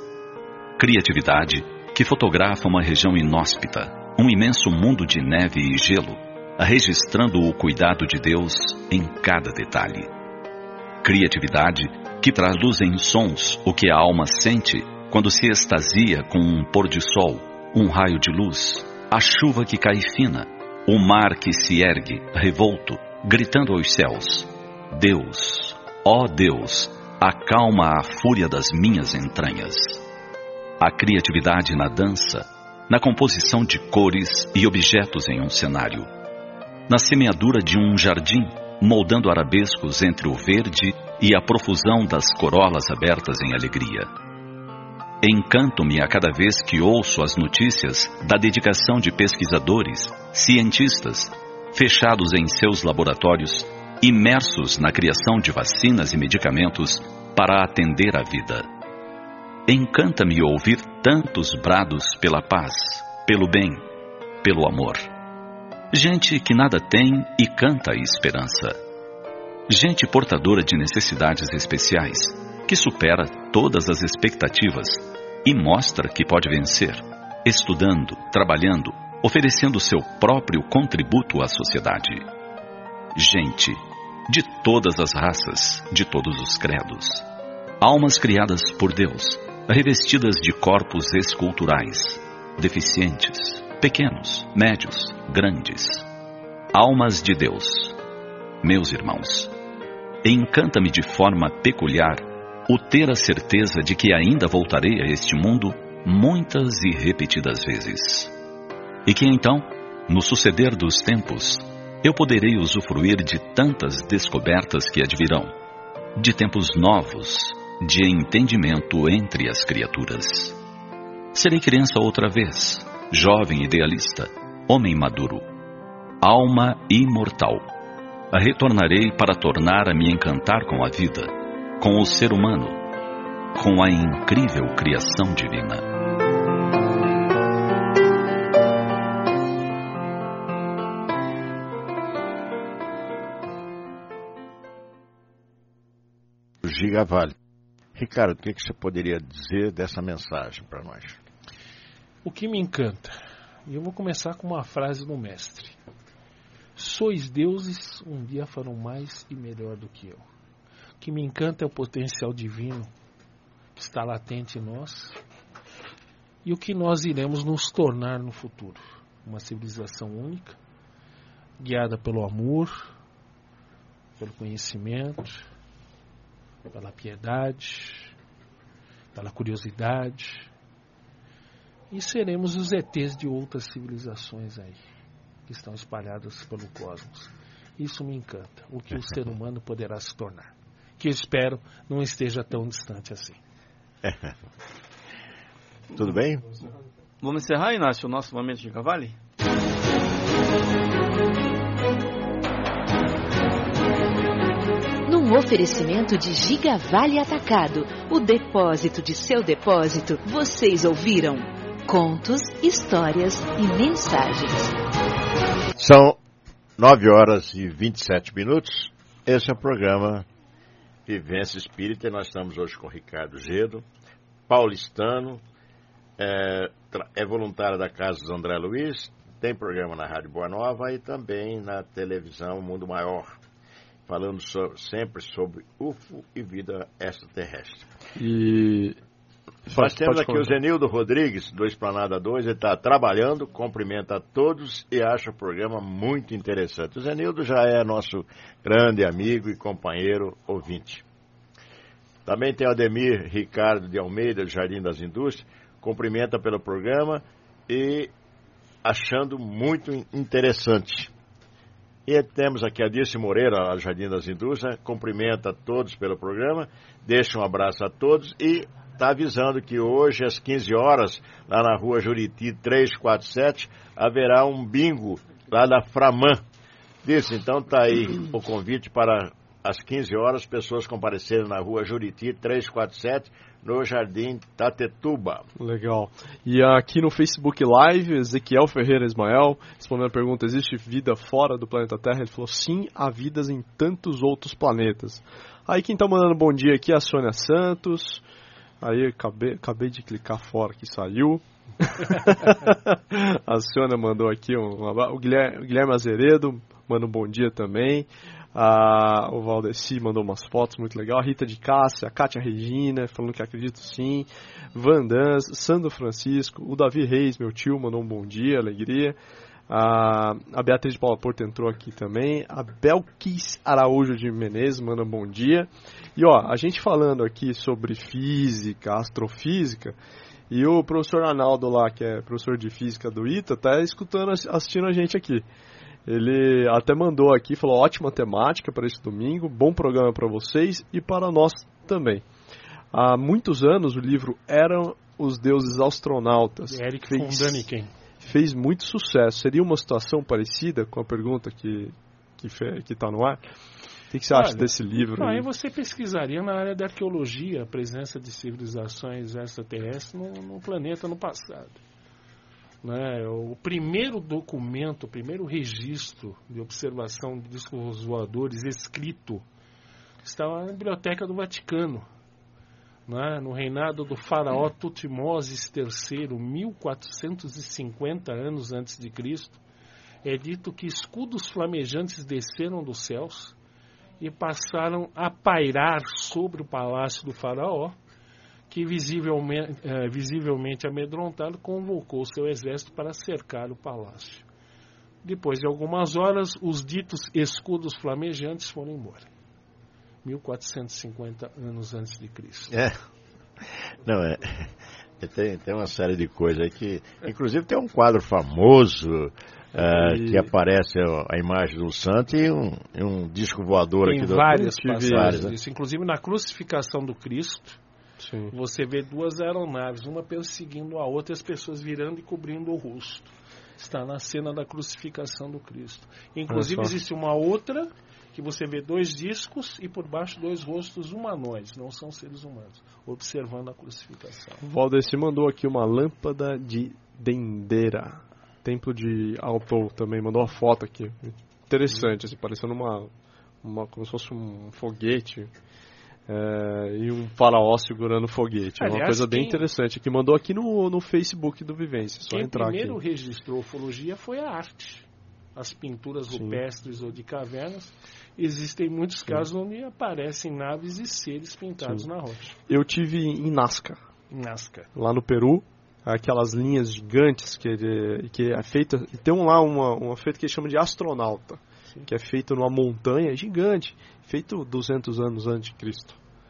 S9: Criatividade que fotografa uma região inóspita, um imenso mundo de neve e gelo, registrando o cuidado de Deus em cada detalhe. Criatividade que traduz em sons o que a alma sente quando se extasia com um pôr de sol, um raio de luz, a chuva que cai fina, o mar que se ergue, revolto, gritando aos céus: Deus, ó Deus, acalma a fúria das minhas entranhas. A criatividade na dança, na composição de cores e objetos em um cenário, na semeadura de um jardim, moldando arabescos entre o verde e a profusão das corolas abertas em alegria. Encanto-me a cada vez que ouço as notícias da dedicação de pesquisadores, cientistas, fechados em seus laboratórios, imersos na criação de vacinas e medicamentos para atender a vida. Encanta-me ouvir tantos brados pela paz, pelo bem, pelo amor. Gente que nada tem e canta a esperança. Gente portadora de necessidades especiais, que supera todas as expectativas e mostra que pode vencer, estudando, trabalhando, oferecendo seu próprio contributo à sociedade. Gente de todas as raças, de todos os credos. Almas criadas por Deus, revestidas de corpos esculturais, deficientes, pequenos, médios, grandes. Almas de Deus. Meus irmãos, encanta-me de forma peculiar o ter a certeza de que ainda voltarei a este mundo muitas e repetidas vezes. E que então, no suceder dos tempos, eu poderei usufruir de tantas descobertas que advirão, de tempos novos, de entendimento entre as criaturas. Serei criança outra vez, jovem idealista, homem maduro, alma imortal. Retornarei para tornar a me encantar com a vida, com o ser humano, com a incrível criação divina.
S2: Giga Vale. Ricardo, o que você poderia dizer dessa mensagem para nós?
S7: O que me encanta, e eu vou começar com uma frase do mestre: sois deuses, um dia farão mais e melhor do que eu. O que me encanta é o potencial divino que está latente em nós e o que nós iremos nos tornar no futuro. Uma civilização única, guiada pelo amor, pelo conhecimento, pela piedade, pela curiosidade, e seremos os ETs de outras civilizações aí, que estão espalhadas pelo cosmos. Isso me encanta, o que o ser humano poderá se tornar, que eu espero não esteja tão distante assim.
S2: Tudo bem?
S3: Vamos encerrar, Inácio, o nosso momento de Cavale?
S6: Num oferecimento de Giga Vale Atacado, o depósito de seu depósito, vocês ouviram contos, histórias e mensagens.
S2: São 9h27. Esse é o programa Vivência Espírita e nós estamos hoje com o Ricardo Gedo, paulistano, é voluntário da Casa do André Luiz, tem programa na Rádio Boa Nova e também na televisão Mundo Maior, falando sempre sobre UFO e vida extraterrestre.
S4: E
S2: nós temos aqui o Zenildo Rodrigues, do Esplanada 2, ele está trabalhando, cumprimenta a todos e acha o programa muito interessante. O Zenildo já é nosso grande amigo e companheiro ouvinte. Também tem o Ademir Ricardo de Almeida, do Jardim das Indústrias, cumprimenta pelo programa e achando muito interessante. E temos aqui a Dirce Moreira, do Jardim das Indústrias, cumprimenta a todos pelo programa, deixa um abraço a todos e está avisando que hoje, às 15 horas, lá na rua Juriti 347, haverá um bingo lá da Framan. Dirce, então está aí o convite para às 15 horas, pessoas comparecerem na rua Juriti 347, no Jardim Tatetuba.
S4: Legal. E aqui no Facebook Live, Ezequiel Ferreira Ismael, respondendo a pergunta, existe vida fora do planeta Terra? Ele falou, sim, há vidas em tantos outros planetas. Aí quem está mandando bom dia aqui é a Sônia Santos. Aí acabei de clicar fora que saiu. A Sônia mandou aqui o Guilherme Azeredo manda um bom dia também. O Valdeci mandou umas fotos muito legal. A Rita de Cássia, a Kátia Regina, falando que acredito sim. Vandans, Sandro Francisco, o Davi Reis, meu tio, mandou um bom dia, alegria. A Beatriz de Paula Porto entrou aqui também. A Belkis Araújo de Menezes manda um bom dia. E ó, a gente falando aqui sobre física, astrofísica, e o professor Arnaldo lá, que é professor de física do ITA, tá escutando, assistindo a gente aqui. Ele até mandou aqui, falou, ótima temática para esse domingo, bom programa para vocês e para nós também. Há muitos anos o livro Eram os Deuses Astronautas.
S7: Eric von Däniken.
S4: Fez muito sucesso. Seria uma situação parecida com a pergunta que está no ar? O que você acha desse livro?
S7: Aí você pesquisaria na área da arqueologia a presença de civilizações extraterrestres no planeta no passado. Né? O primeiro documento, o primeiro registro de observação de discos voadores escrito estava na Biblioteca do Vaticano, né? No reinado do faraó Tutmoses III, 1450 anos antes de Cristo. É dito que escudos flamejantes desceram dos céus e passaram a pairar sobre o palácio do faraó, que visivelmente amedrontado convocou seu exército para cercar o palácio. Depois de algumas horas, os ditos escudos flamejantes foram embora. 1450 anos antes de Cristo.
S2: Não, tem uma série de coisas aí que... Inclusive tem um quadro famoso que aparece a imagem do santo e um disco voador
S7: tem
S2: aqui.
S7: Tem várias passagens disso. Inclusive na crucificação do Cristo,
S4: sim,
S7: você vê duas aeronaves, uma perseguindo a outra e as pessoas virando e cobrindo o rosto. Está na cena da crucificação do Cristo. Inclusive existe uma outra que você vê 2 discos e por baixo 2 rostos humanoides, não são seres humanos, observando a crucificação.
S4: O Valdeci mandou aqui uma lâmpada de Dendera, templo de Altou também, mandou uma foto aqui, interessante, assim, parecendo como se fosse um foguete e um faraó segurando o foguete. Aliás, uma coisa bem interessante, que mandou aqui no Facebook do Vivência. Só
S7: quem
S4: entrar
S7: primeiro
S4: aqui
S7: registrou ufologia foi a arte. As pinturas rupestres ou de cavernas, existem muitos casos onde aparecem naves e seres pintados na rocha.
S4: Eu tive em Nazca, lá no Peru, aquelas linhas gigantes que é feita, tem lá uma feita que eles chamam de astronauta, que é feita numa montanha gigante, feito 200 anos antes de Cristo.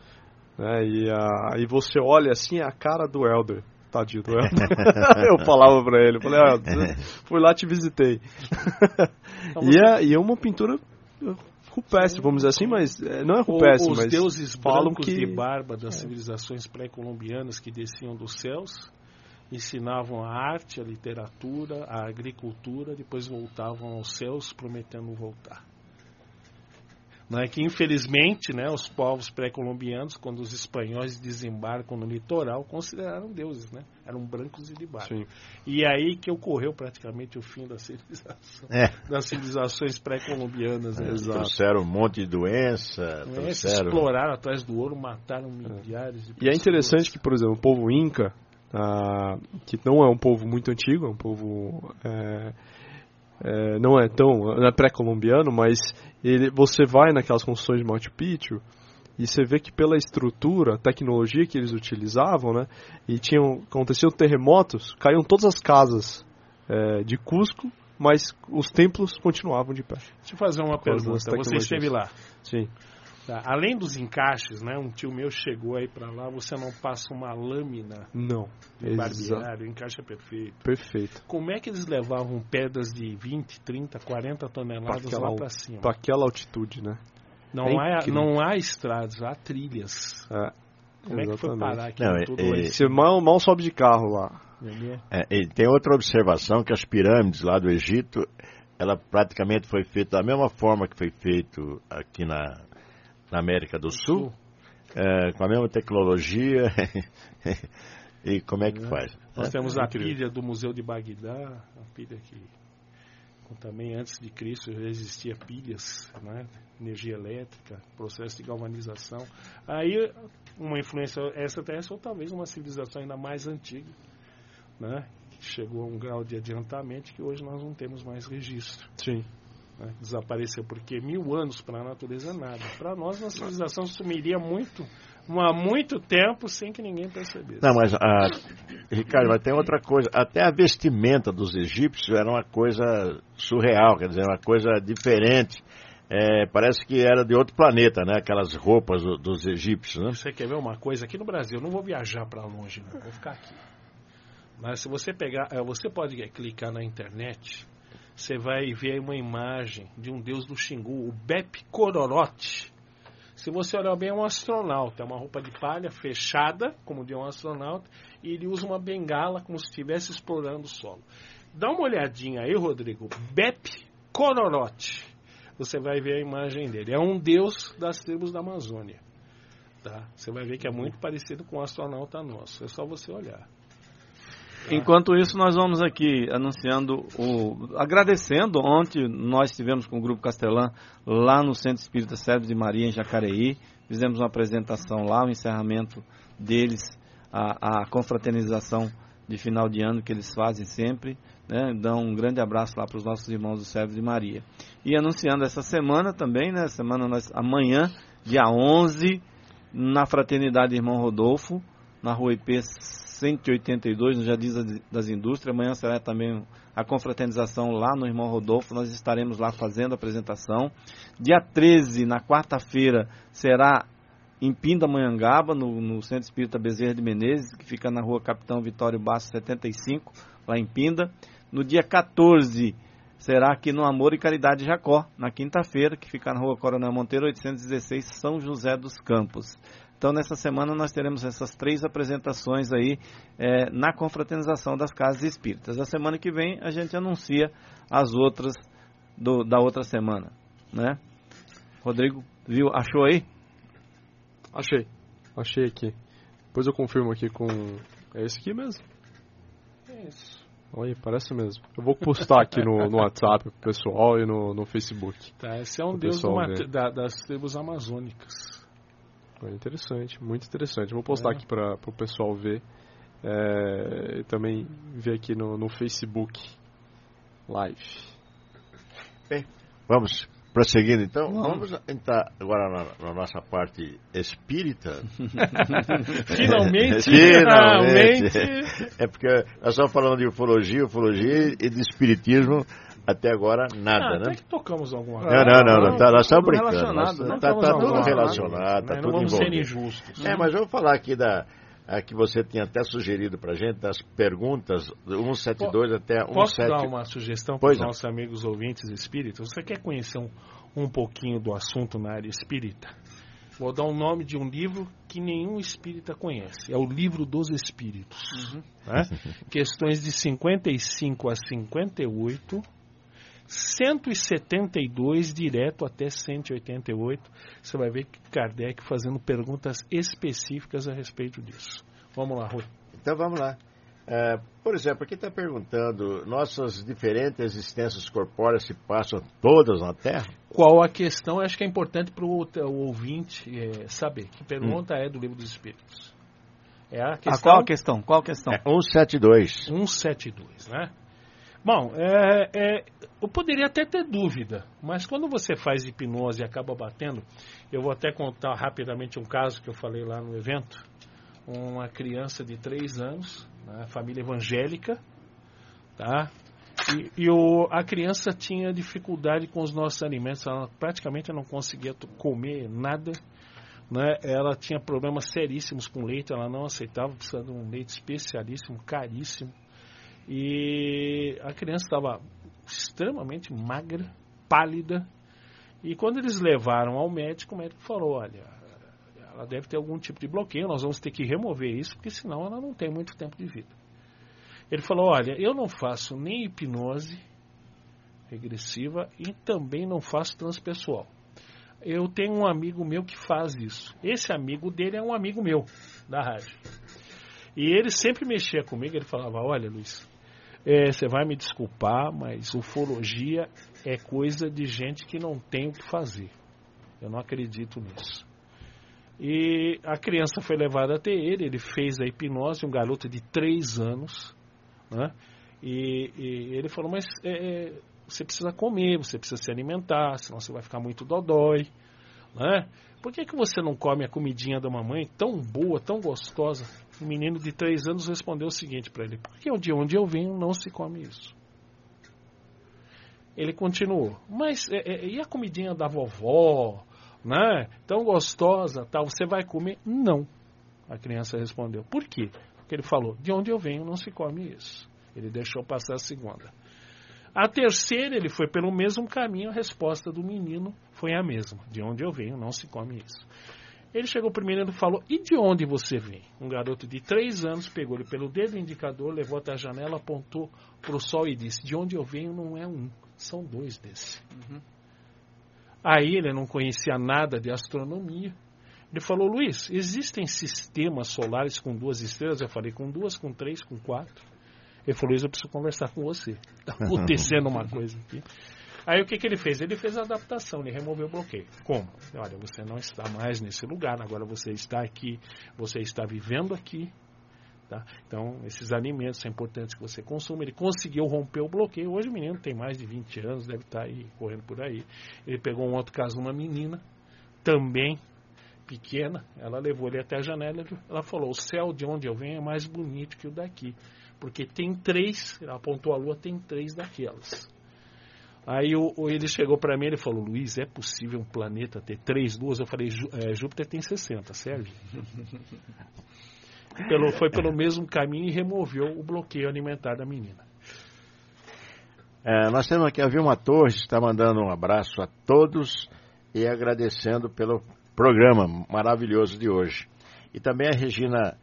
S4: E você olha assim, a cara do Elder. Tadinho do Elder. Eu falava pra ele, fui lá, te visitei. E é uma pintura rupestre, vamos dizer assim, mas não é rupestre,
S7: os
S4: mas
S7: deuses
S4: falam
S7: brancos
S4: que
S7: de barba das civilizações pré-colombianas que desciam dos céus, ensinavam a arte, a literatura, a agricultura, depois voltavam aos céus prometendo voltar. Não é que, infelizmente, os povos pré-colombianos, quando os espanhóis desembarcam no litoral, consideraram deuses, eram brancos e de barba. Sim. E aí que ocorreu praticamente o fim da civilização, das civilizações pré-colombianas.
S2: Trouxeram um monte de doença,
S7: exploraram atrás do ouro, mataram milhares de pessoas.
S4: E é interessante que, por exemplo, o povo Inca, que não é um povo muito antigo, é um povo... não é pré-colombiano, mas você vai naquelas construções de Machu Picchu e você vê que pela estrutura, tecnologia que eles utilizavam, e aconteciam terremotos, caíam todas as casas de Cusco, mas os templos continuavam de pé.
S7: Deixa eu fazer uma pergunta, você esteve lá?
S4: Sim.
S7: Tá. Além dos encaixes, um tio meu chegou aí para lá, você não passa uma lâmina de barbeário, o encaixe é perfeito.
S4: Perfeito.
S7: Como é que eles levavam pedras de 20, 30, 40 toneladas lá para cima?
S4: Para aquela altitude,
S7: Não há estradas, há trilhas. Como é que foi parar aqui tudo isso?
S4: Você mal sobe de carro lá.
S2: E tem outra observação, que as pirâmides lá do Egito, ela praticamente foi feita da mesma forma que foi feito aqui na América do Sul, com a mesma tecnologia. E como é que faz?
S7: Nós temos a pilha do Museu de Bagdá, a pilha que também antes de Cristo já existia pilhas, energia elétrica, processo de galvanização. Aí uma influência extraterrestre ou talvez uma civilização ainda mais antiga, que chegou a um grau de adiantamento que hoje nós não temos mais registro.
S4: Sim.
S7: Desapareceu, porque 1000 anos para a natureza é nada. Para nós, a civilização sumiria há muito tempo sem que ninguém percebesse.
S2: Não, mas, Ricardo, mas tem outra coisa. Até a vestimenta dos egípcios era uma coisa surreal, quer dizer, uma coisa diferente. Parece que era de outro planeta, aquelas roupas dos egípcios.
S7: Você quer ver uma coisa? Aqui no Brasil, eu não vou viajar para longe, vou ficar aqui. Mas se você pegar, você pode clicar na internet... Você vai ver uma imagem de um deus do Xingu, o Bep Kororote. Se você olhar bem, é um astronauta. É uma roupa de palha fechada, como de um astronauta, e ele usa uma bengala como se estivesse explorando o solo. Dá uma olhadinha aí, Rodrigo. Bep Kororote. Você vai ver a imagem dele. É um deus das tribos da Amazônia. Você vai ver que é muito parecido com um astronauta nosso. É só você olhar.
S3: Enquanto isso, nós vamos aqui agradecendo. Ontem nós estivemos com o Grupo Castelã lá no Centro Espírita Servos de Maria, em Jacareí. Fizemos uma apresentação lá, o encerramento deles, a confraternização de final de ano que eles fazem sempre. Dão um grande abraço lá para os nossos irmãos do Servos de Maria. E anunciando essa semana também, amanhã, dia 11, na Fraternidade Irmão Rodolfo, na Rua IP 182, no Jardim das Indústrias. Amanhã será também a confraternização lá no Irmão Rodolfo. Nós estaremos lá fazendo a apresentação. Dia 13, na quarta-feira, será em Pindamonhangaba, no Centro Espírita Bezerra de Menezes, que fica na rua Capitão Vitório Basso 75, lá em Pinda. No dia 14, será aqui no Amor e Caridade Jacó, na quinta-feira, que fica na rua Coronel Monteiro 816, São José dos Campos. Então, nessa semana, nós teremos essas 3 apresentações aí na confraternização das Casas Espíritas. A semana que vem, a gente anuncia as outras da outra semana, né? Rodrigo, viu? Achou aí?
S4: Achei aqui. Depois eu confirmo aqui com... É esse aqui mesmo?
S7: É isso.
S4: Olha, parece mesmo. Eu vou postar aqui no WhatsApp pro pessoal e no Facebook.
S7: Tá, esse é um deus das tribos amazônicas.
S4: É interessante, muito interessante. Vou postar aqui para o pessoal ver. E também ver aqui no Facebook Live.
S2: Bem, vamos prosseguindo então. Vamos entrar agora na nossa parte espírita.
S7: Finalmente.
S2: É porque nós estamos falando de ufologia e de espiritismo. Até agora, nada, né?
S7: Até que tocamos alguma coisa.
S2: Não, nós estamos brincando. Está tudo
S7: relacionado,
S2: está tudo
S7: vamos
S2: envolvido.
S7: ser injustos.
S2: Mas vamos falar aqui que você tinha até sugerido para a gente, das perguntas 172 até 170.
S7: Posso dar uma sugestão para os nossos amigos ouvintes espíritas? Você quer conhecer um pouquinho do assunto na área espírita? Vou dar o nome de um livro que nenhum espírita conhece. É o Livro dos Espíritos. Né? Questões de 55 a 58... 172 direto até 188, você vai ver Kardec fazendo perguntas específicas a respeito disso. Vamos lá, Rui.
S2: Então vamos lá. Por exemplo, aqui está perguntando, nossas diferentes existências corpóreas se passam todas na Terra?
S7: Qual a questão? Acho que é importante para o ouvinte saber. Que pergunta é do Livro dos Espíritos? É a questão?
S3: Qual a questão?
S2: 172.
S7: 172, né? Bom, eu poderia até ter dúvida, mas quando você faz hipnose e acaba batendo, eu vou até contar rapidamente um caso que eu falei lá no evento. Uma criança de 3 anos, né, família evangélica, tá? A criança tinha dificuldade com os nossos alimentos, ela praticamente não conseguia comer nada, né? Ela tinha problemas seríssimos com leite, ela não aceitava, precisava de um leite especialíssimo, caríssimo. E a criança estava extremamente magra, pálida. E quando eles levaram ao médico, o médico falou, olha, ela deve ter algum tipo de bloqueio, nós vamos ter que remover isso, porque senão ela não tem muito tempo de vida. Ele falou, olha, eu não faço nem hipnose regressiva e também não faço transpessoal. Eu tenho um amigo meu que faz isso. Esse amigo dele é um amigo meu, da rádio. E ele sempre mexia comigo, ele falava, olha, Luiz, você vai me desculpar, mas ufologia é coisa de gente que não tem o que fazer. Eu não acredito nisso. E a criança foi levada até ele fez a hipnose, um garoto de 3 anos, né? E ele falou, mas você precisa comer, você precisa se alimentar, senão você vai ficar muito dodói, né? Por que você não come a comidinha da mamãe tão boa, tão gostosa? O menino de 3 anos respondeu o seguinte para ele, porque de onde eu venho não se come isso. Ele continuou, mas e a comidinha da vovó, né? Tão gostosa, tal, você vai comer? Não, a criança respondeu. Por quê? Porque ele falou, de onde eu venho não se come isso. Ele deixou passar a segunda. A terceira, ele foi pelo mesmo caminho, a resposta do menino foi a mesma. De onde eu venho não se come isso. Ele chegou primeiro e falou, e de onde você vem? Um garoto de 3 anos pegou ele pelo dedo indicador, levou até a janela, apontou para o sol e disse, de onde eu venho não é um, são 2 desse. Aí ele não conhecia nada de astronomia. Ele falou, Luiz, existem sistemas solares com 2 estrelas? Eu falei, com 2, com 3, com 4. Ele falou, Luiz, eu preciso conversar com você. Está acontecendo uma coisa aqui. Aí o que ele fez? Ele fez a adaptação, ele removeu o bloqueio. Como? Olha, você não está mais nesse lugar, agora você está aqui, você está vivendo aqui. Tá? Então, esses alimentos são importantes que você consuma. Ele conseguiu romper o bloqueio. Hoje o menino tem mais de 20 anos, deve estar aí, correndo por aí. Ele pegou um outro caso, uma menina, também pequena, ela levou ele até a janela, ela falou, o céu de onde eu venho é mais bonito que o daqui, porque tem 3, ela apontou a lua, tem 3 daquelas. Aí ele chegou para mim e falou, Luiz, é possível um planeta ter 3 luas? Eu falei, Júpiter tem 60, Sérgio. Foi pelo mesmo caminho e removeu o bloqueio alimentar da menina.
S2: Nós temos aqui a Vilma Torres, está mandando um abraço a todos e agradecendo pelo programa maravilhoso de hoje. E também a Regina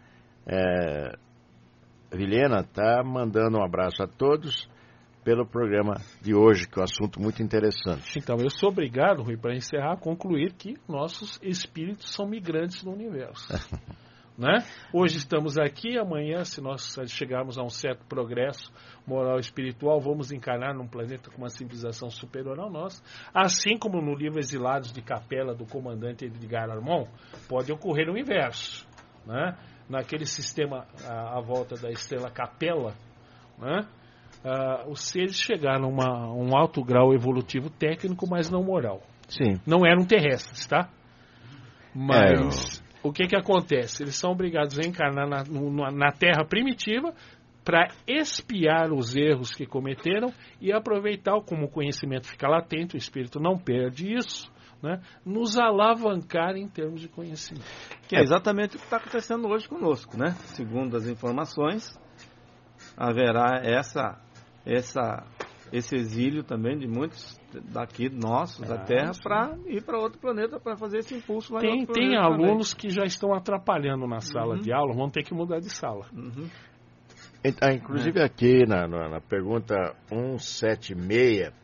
S2: Vilhena está mandando um abraço a todos pelo programa de hoje, que é um assunto muito interessante.
S7: Então, eu sou obrigado, Rui, para encerrar, a concluir que nossos espíritos são migrantes no universo. Né? Hoje estamos aqui, amanhã, se nós chegarmos a um certo progresso moral e espiritual, vamos encarnar num planeta com uma civilização superior ao nosso, assim como no livro Exilados de Capela do comandante Edgar Armand, pode ocorrer o inverso, né? Naquele sistema à volta da estrela Capela, né? Os seres chegaram a um alto grau evolutivo técnico, mas não moral.
S2: Sim.
S7: Não eram terrestres, tá? Mas o que acontece? Eles são obrigados a encarnar na Terra primitiva para expiar os erros que cometeram e aproveitar, como o conhecimento fica latente, o espírito não perde isso, né? Nos alavancar em termos de conhecimento.
S3: Que é exatamente o que está acontecendo hoje conosco, né? Segundo as informações, haverá esse exílio também de muitos daqui nossos da Terra para ir para outro planeta para fazer esse impulso lá em outro planeta.
S7: Tem alunos que já estão atrapalhando na sala de aula, vão ter que mudar de sala.
S2: Inclusive aqui na pergunta 176B,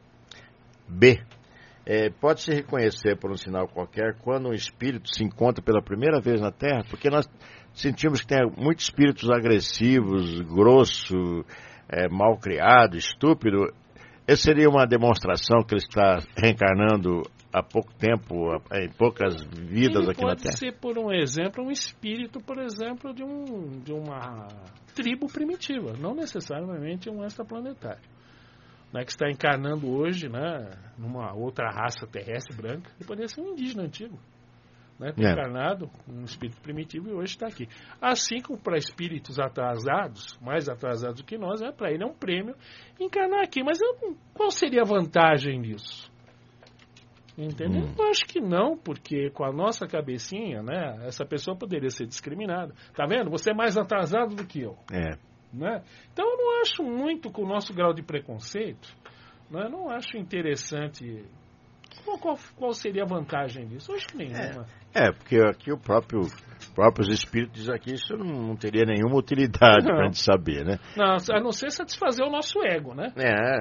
S2: pode-se reconhecer por um sinal qualquer quando um espírito se encontra pela primeira vez na Terra? Porque nós sentimos que tem muitos espíritos agressivos, grosso, mal criado, estúpido. Essa seria uma demonstração que ele está reencarnando há pouco tempo, em poucas vidas aqui na Terra?
S7: Pode ser, por um exemplo, um espírito, por exemplo, de uma tribo primitiva, não necessariamente um extraplanetário, né, que está encarnando hoje, né, numa outra raça terrestre branca. Ele poderia ser um indígena antigo, né, encarnado, um espírito primitivo, e hoje está aqui. Assim como para espíritos atrasados, mais atrasados do que nós, para ele é um prêmio encarnar aqui. Mas qual seria a vantagem disso? Entendeu? Eu acho que não, porque com a nossa cabecinha, né, essa pessoa poderia ser discriminada. Tá vendo? Você é mais atrasado do que eu. Né? Então eu não acho muito, com o nosso grau de preconceito, né, eu não acho interessante. Qual seria a vantagem disso? Eu acho que nenhuma.
S2: Porque aqui próprios espíritos dizem aqui, isso não teria nenhuma utilidade para a gente saber, né?
S7: Não, a não ser satisfazer o nosso ego, né?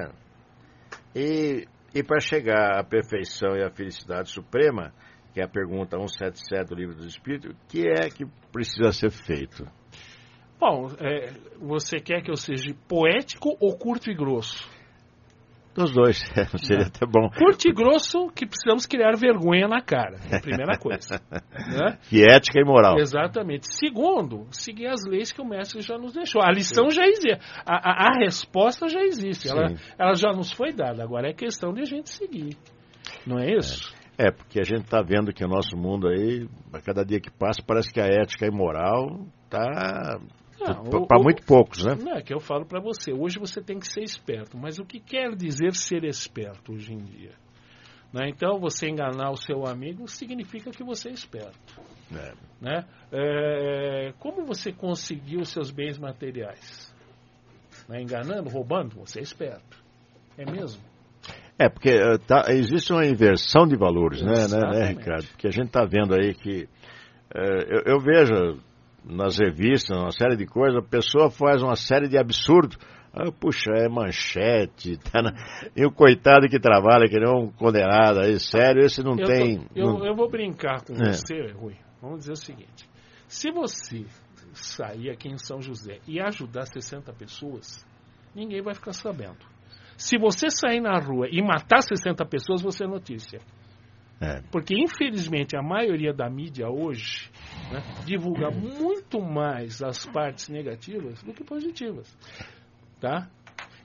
S2: E para chegar à perfeição e à felicidade suprema, que é a pergunta 177 do Livro dos Espíritos, o que é que precisa ser feito?
S7: Bom, você quer que eu seja poético ou curto e grosso?
S2: Dos dois, seria até bom.
S7: Curto e grosso, que precisamos criar vergonha na cara, é a primeira coisa. Né?
S2: Que ética e moral.
S7: Exatamente. Segundo, seguir as leis que o mestre já nos deixou. A lição já existe, a resposta já existe, ela já nos foi dada, agora é questão de a gente seguir. Não é isso?
S2: Porque a gente está vendo que o nosso mundo aí, a cada dia que passa, parece que a ética e moral está... para muito poucos, né?
S7: Não, é que eu falo para você. Hoje você tem que ser esperto. Mas o que quer dizer ser esperto hoje em dia? Né? Então, você enganar o seu amigo significa que você é esperto. Né? Como você conseguiu os seus bens materiais? Né? Enganando, roubando? Você é esperto. É mesmo?
S2: Porque existe uma inversão de valores, né, Ricardo? Porque a gente está vendo aí que... eu vejo... nas revistas, uma série de coisas, a pessoa faz uma série de absurdos. Puxa, é manchete. E o coitado que trabalha, que não é um condenado aí, sério, esse não tem...
S7: Eu vou brincar com você, Rui. Vamos dizer o seguinte. Se você sair aqui em São José e ajudar 60 pessoas, ninguém vai ficar sabendo. Se você sair na rua e matar 60 pessoas, você é notícia. Porque, infelizmente, a maioria da mídia hoje, né, divulga muito mais as partes negativas do que positivas. Tá?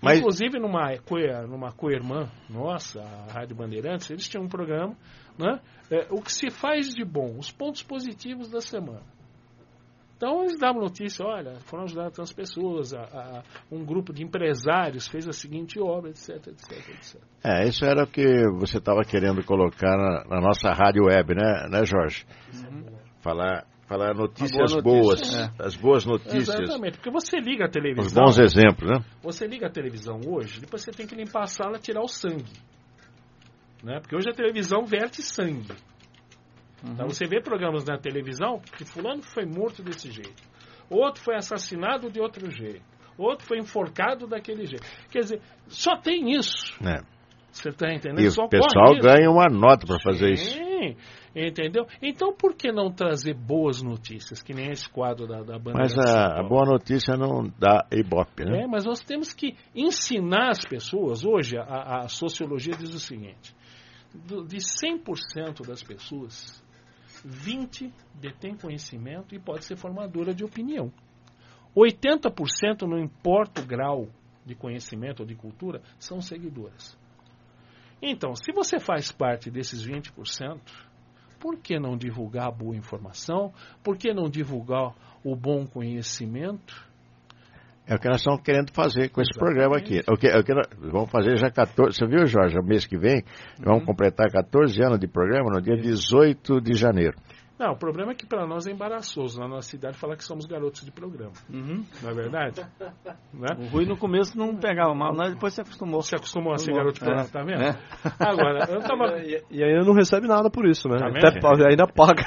S2: Mas...
S7: Inclusive, numa co-irmã nossa, a Rádio Bandeirantes, eles tinham um programa, né? O que se faz de bom, os pontos positivos da semana. Então, eles davam notícia, olha, foram ajudar tantas pessoas, um grupo de empresários fez a seguinte obra, etc, etc, etc.
S2: Isso era o que você estava querendo colocar na nossa rádio web, né, Jorge?
S7: Uhum.
S2: Falar notícias boas, as boas notícias.
S7: Exatamente, porque você liga a televisão...
S2: Os bons exemplos, né?
S7: Você liga a televisão hoje, depois você tem que limpar a sala e tirar o sangue. Né? Porque hoje a televisão verte sangue. Então você vê programas na televisão que fulano foi morto desse jeito, outro foi assassinado de outro jeito, outro foi enforcado daquele jeito. Quer dizer, só tem isso. Você está entendendo?
S2: E
S7: só
S2: o pessoal ganha uma nota para fazer isso.
S7: Entendeu? Então por que não trazer boas notícias, que nem esse quadro da Bandeira?
S2: Mas a boa notícia não dá ibope, né?
S7: Mas nós temos que ensinar as pessoas. Hoje a sociologia diz o seguinte: de 100% das pessoas, 20 detém conhecimento e pode ser formadora de opinião. 80%, não importa o grau de conhecimento ou de cultura, são seguidoras. Então, se você faz parte desses 20%, por que não divulgar a boa informação? Por que não divulgar o bom conhecimento?
S2: É o que nós estamos querendo fazer com esse programa aqui. Vamos fazer já 14... Você viu, Jorge? O mês que vem, vamos completar 14 anos de programa no dia 18 de janeiro.
S7: Não, o problema é que para nós é embaraçoso na nossa cidade falar que somos garotos de programa. Não é verdade? Né?
S3: O Rui no começo não pegava mal, mas depois se acostumou.
S7: Se acostumou a ser garoto de programa, tá vendo? Agora, eu tava...
S4: E ainda não recebe nada por isso, né?
S7: Tá
S4: ainda paga.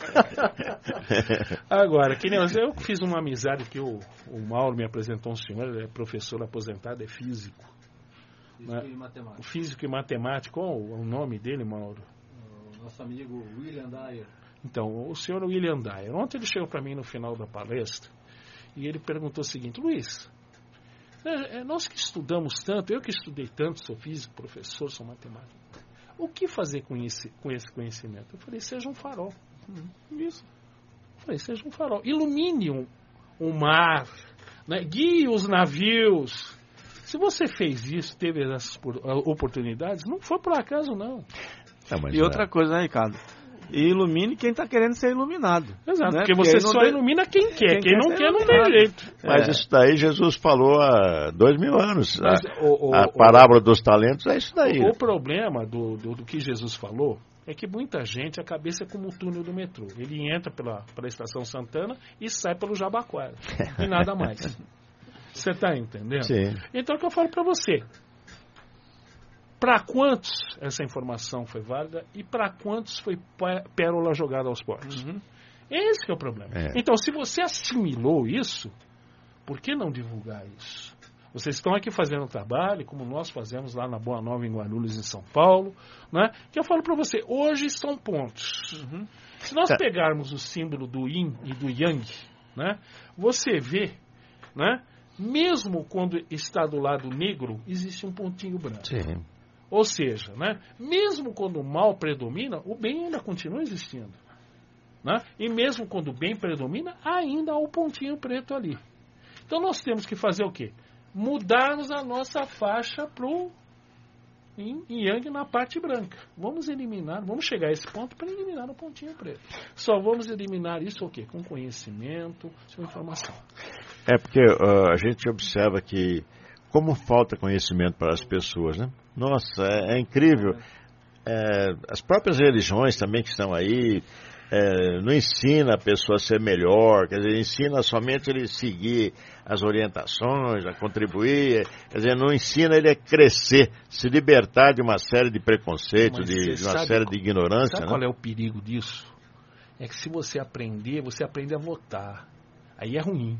S7: Agora, que nem eu fiz uma amizade que o Mauro me apresentou um senhor, ele é professor aposentado, é físico.
S3: Físico e matemática.
S7: O físico e matemático, qual o nome dele, Mauro?
S3: O nosso amigo William Dyer.
S7: Então, o senhor William Dyer, ontem ele chegou para mim no final da palestra e ele perguntou o seguinte: Luiz, nós que estudamos tanto, eu que estudei tanto, sou físico, professor, sou matemático, o que fazer com esse conhecimento? Eu falei, seja um farol. Isso. Eu falei, seja um farol. Ilumine o mar, né? Guie os navios. Se você fez isso, teve essas oportunidades, não foi por acaso, não.
S3: E outra coisa, né, Ricardo? E ilumine quem está querendo ser iluminado.
S7: Exato, né? Porque você só ilumina quem quer. Quem não quer, não tem jeito.
S2: Mas isso daí Jesus falou há 2000 anos. A parábola dos talentos é isso daí.
S7: O problema do que Jesus falou é que muita gente, a cabeça é como o túnel do metrô. Ele entra pela Estação Santana e sai pelo Jabaquara. E nada mais. Você está entendendo?
S2: Sim.
S7: Então, o que eu falo para você? Para quantos essa informação foi válida e para quantos foi pérola jogada aos porcos? Esse que é o problema. Então, se você assimilou isso, por que não divulgar isso? Vocês estão aqui fazendo um trabalho, como nós fazemos lá na Boa Nova, em Guarulhos, em São Paulo, né? Que eu falo para você, hoje são pontos. Se nós pegarmos o símbolo do Yin e do Yang, né? Você vê, né? Mesmo quando está do lado negro, existe um pontinho branco.
S2: Sim.
S7: Ou seja, né, mesmo quando o mal predomina, o bem ainda continua existindo. Né? E mesmo quando o bem predomina, ainda há um pontinho preto ali. Então nós temos que fazer o quê? Mudarmos a nossa faixa para o Yang na parte branca. Vamos chegar a esse ponto para eliminar o pontinho preto. Só vamos eliminar isso o quê? Com conhecimento, com informação.
S2: Porque a gente observa que como falta conhecimento para as pessoas, né? Nossa, é incrível. As próprias religiões também que estão aí não ensina a pessoa a ser melhor, quer dizer, ensina somente ele seguir as orientações, a contribuir, quer dizer, não ensina ele a crescer, se libertar de uma série de preconceitos, de uma série de ignorância.
S7: Sabe qual é o perigo disso? É que se você aprender, você aprende a votar. Aí é ruim.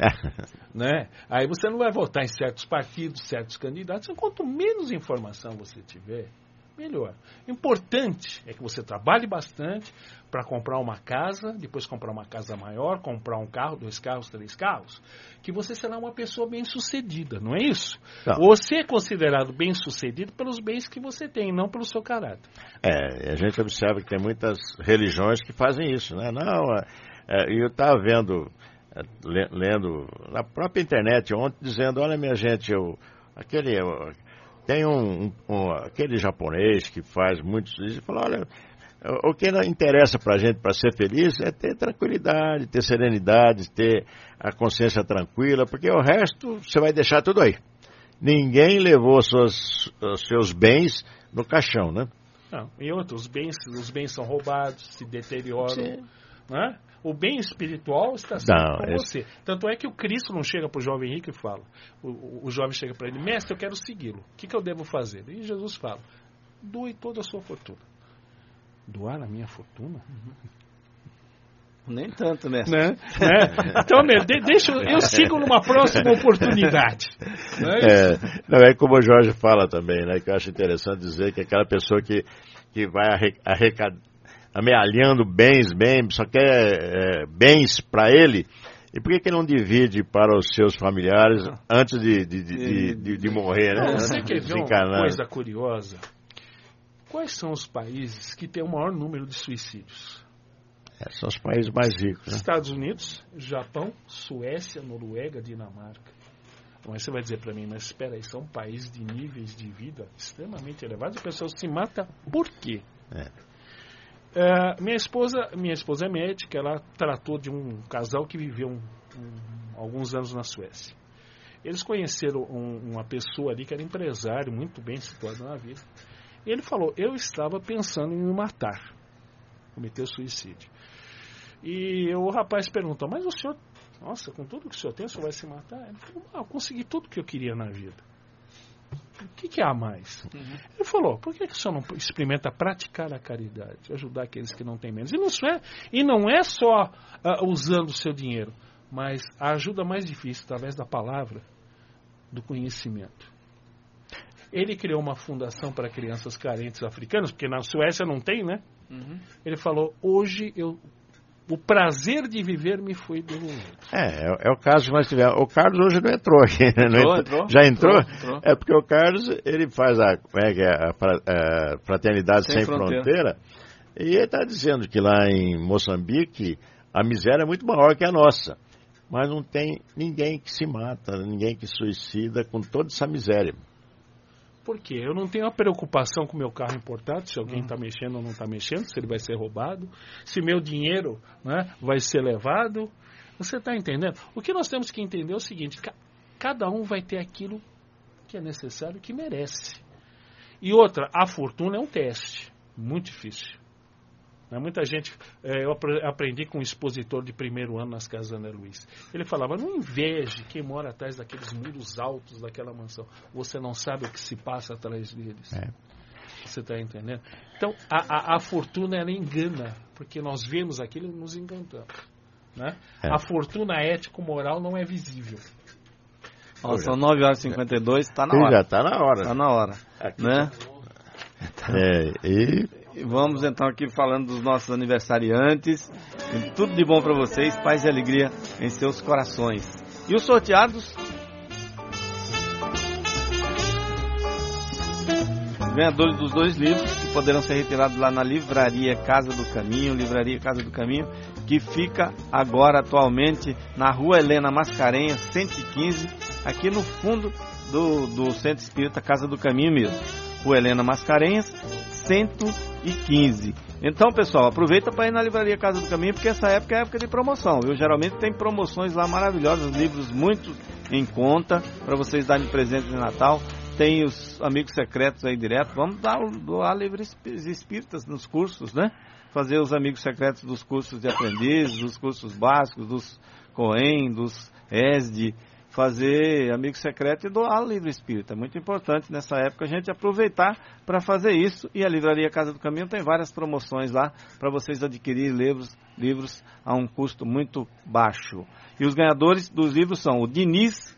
S7: Né? Aí você não vai votar em certos partidos, certos candidatos. Quanto menos informação você tiver, melhor. O importante é que você trabalhe bastante para comprar uma casa, depois comprar uma casa maior, comprar um carro, 2 carros, 3 carros, que você será uma pessoa bem-sucedida, não é isso?
S2: Não.
S7: Você é considerado bem-sucedido pelos bens que você tem, não pelo seu caráter.
S2: A gente observa que tem muitas religiões que fazem isso, né? Eu estava lendo na própria internet ontem, dizendo, olha minha gente, Tem aquele japonês que faz muitos... Ele fala, olha, o que interessa pra gente, para ser feliz, é ter tranquilidade, ter serenidade, ter a consciência tranquila, porque o resto você vai deixar tudo aí. Ninguém levou os seus bens no caixão, né?
S7: Não, e outros, os bens são roubados, se deterioram, né? O bem espiritual está sempre com você. Tanto é que o Cristo não chega para o jovem rico e fala. O jovem chega para ele, mestre, eu quero segui-lo. O que eu devo fazer? E Jesus fala, doe toda a sua fortuna. Doar a minha fortuna?
S3: Nem tanto, mestre.
S7: Né? Então, deixa eu sigo numa próxima oportunidade.
S2: Não é como o Jorge fala também, né? Que eu acho interessante dizer que aquela pessoa que vai amealhando bens, só quer bens para ele. E por que não divide para os seus familiares antes de morrer, né?
S7: Você quer ver uma coisa curiosa? Quais são os países que têm o maior número de suicídios?
S2: São os países mais ricos, né?
S7: Estados Unidos, Japão, Suécia, Noruega, Dinamarca. Mas você vai dizer para mim, mas espera aí, são países de níveis de vida extremamente elevados e a pessoa se mata por quê? Minha esposa é médica, ela tratou de um casal que viveu alguns anos na Suécia. Eles conheceram uma pessoa ali que era empresário, muito bem situado na vida. E ele falou, eu estava pensando em me matar, cometer suicídio. E o rapaz perguntou, mas o senhor, nossa, com tudo que o senhor tem, o senhor vai se matar? Ele falou, eu consegui tudo que eu queria na vida. O que há mais? Ele falou, por que o senhor não experimenta praticar a caridade, ajudar aqueles que não têm menos? E não é só usando o seu dinheiro, mas a ajuda mais difícil, através da palavra, do conhecimento. Ele criou uma fundação para crianças carentes africanas, porque na Suécia não tem, né? Ele falou, hoje o prazer de viver me foi devolvido.
S2: É o caso que nós tivemos. O Carlos hoje não entrou aqui.
S3: Entrou.
S2: Já entrou? É porque o Carlos, ele faz a Fraternidade Sem Fronteira, e ele está dizendo que lá em Moçambique a miséria é muito maior que a nossa. Mas não tem ninguém que se mata, ninguém que suicida com toda essa miséria.
S7: Por quê? Eu não tenho a preocupação com o meu carro importado, se alguém está mexendo ou não está mexendo, se ele vai ser roubado, se meu dinheiro, né, vai ser levado. Você está entendendo? O que nós temos que entender é o seguinte, cada um vai ter aquilo que é necessário, que merece. E outra, a fortuna é um teste, muito difícil. Muita gente, eu aprendi com um expositor de primeiro ano nas casas André Luiz. Ele falava, não inveje quem mora atrás daqueles muros altos daquela mansão. Você não sabe o que se passa atrás deles. Você está entendendo? Então, a fortuna, ela engana, porque nós vemos aquilo e nos encantamos. Né? A fortuna ético-moral não é visível.
S3: São 9h52, está na hora.
S2: Já está na hora.
S3: Está na hora. Né? Vamos então aqui falando dos nossos aniversariantes. Tudo de bom para vocês, paz e alegria em seus corações. E os sorteados? Os ganhadores dos 2 livros que poderão ser retirados lá na Livraria Casa do Caminho, que fica agora atualmente na Rua Helena Mascarenhas, 115, aqui no fundo do Centro Espírita Casa do Caminho mesmo. Rua Helena Mascarenhas, 115. Então, pessoal, aproveita para ir na Livraria Casa do Caminho, porque essa época é época de promoção, viu? Geralmente tem promoções lá maravilhosas, livros muito em conta, para vocês darem presente de Natal. Tem os amigos secretos aí direto. Vamos doar livros espíritas nos cursos, né? Fazer os amigos secretos dos cursos de aprendizes, dos cursos básicos, dos COEM, dos ESD, fazer amigo secreto e doar livro espírita. É muito importante nessa época a gente aproveitar para fazer isso. E a Livraria Casa do Caminho tem várias promoções lá para vocês adquirirem livros a um custo muito baixo. E os ganhadores dos livros são o Diniz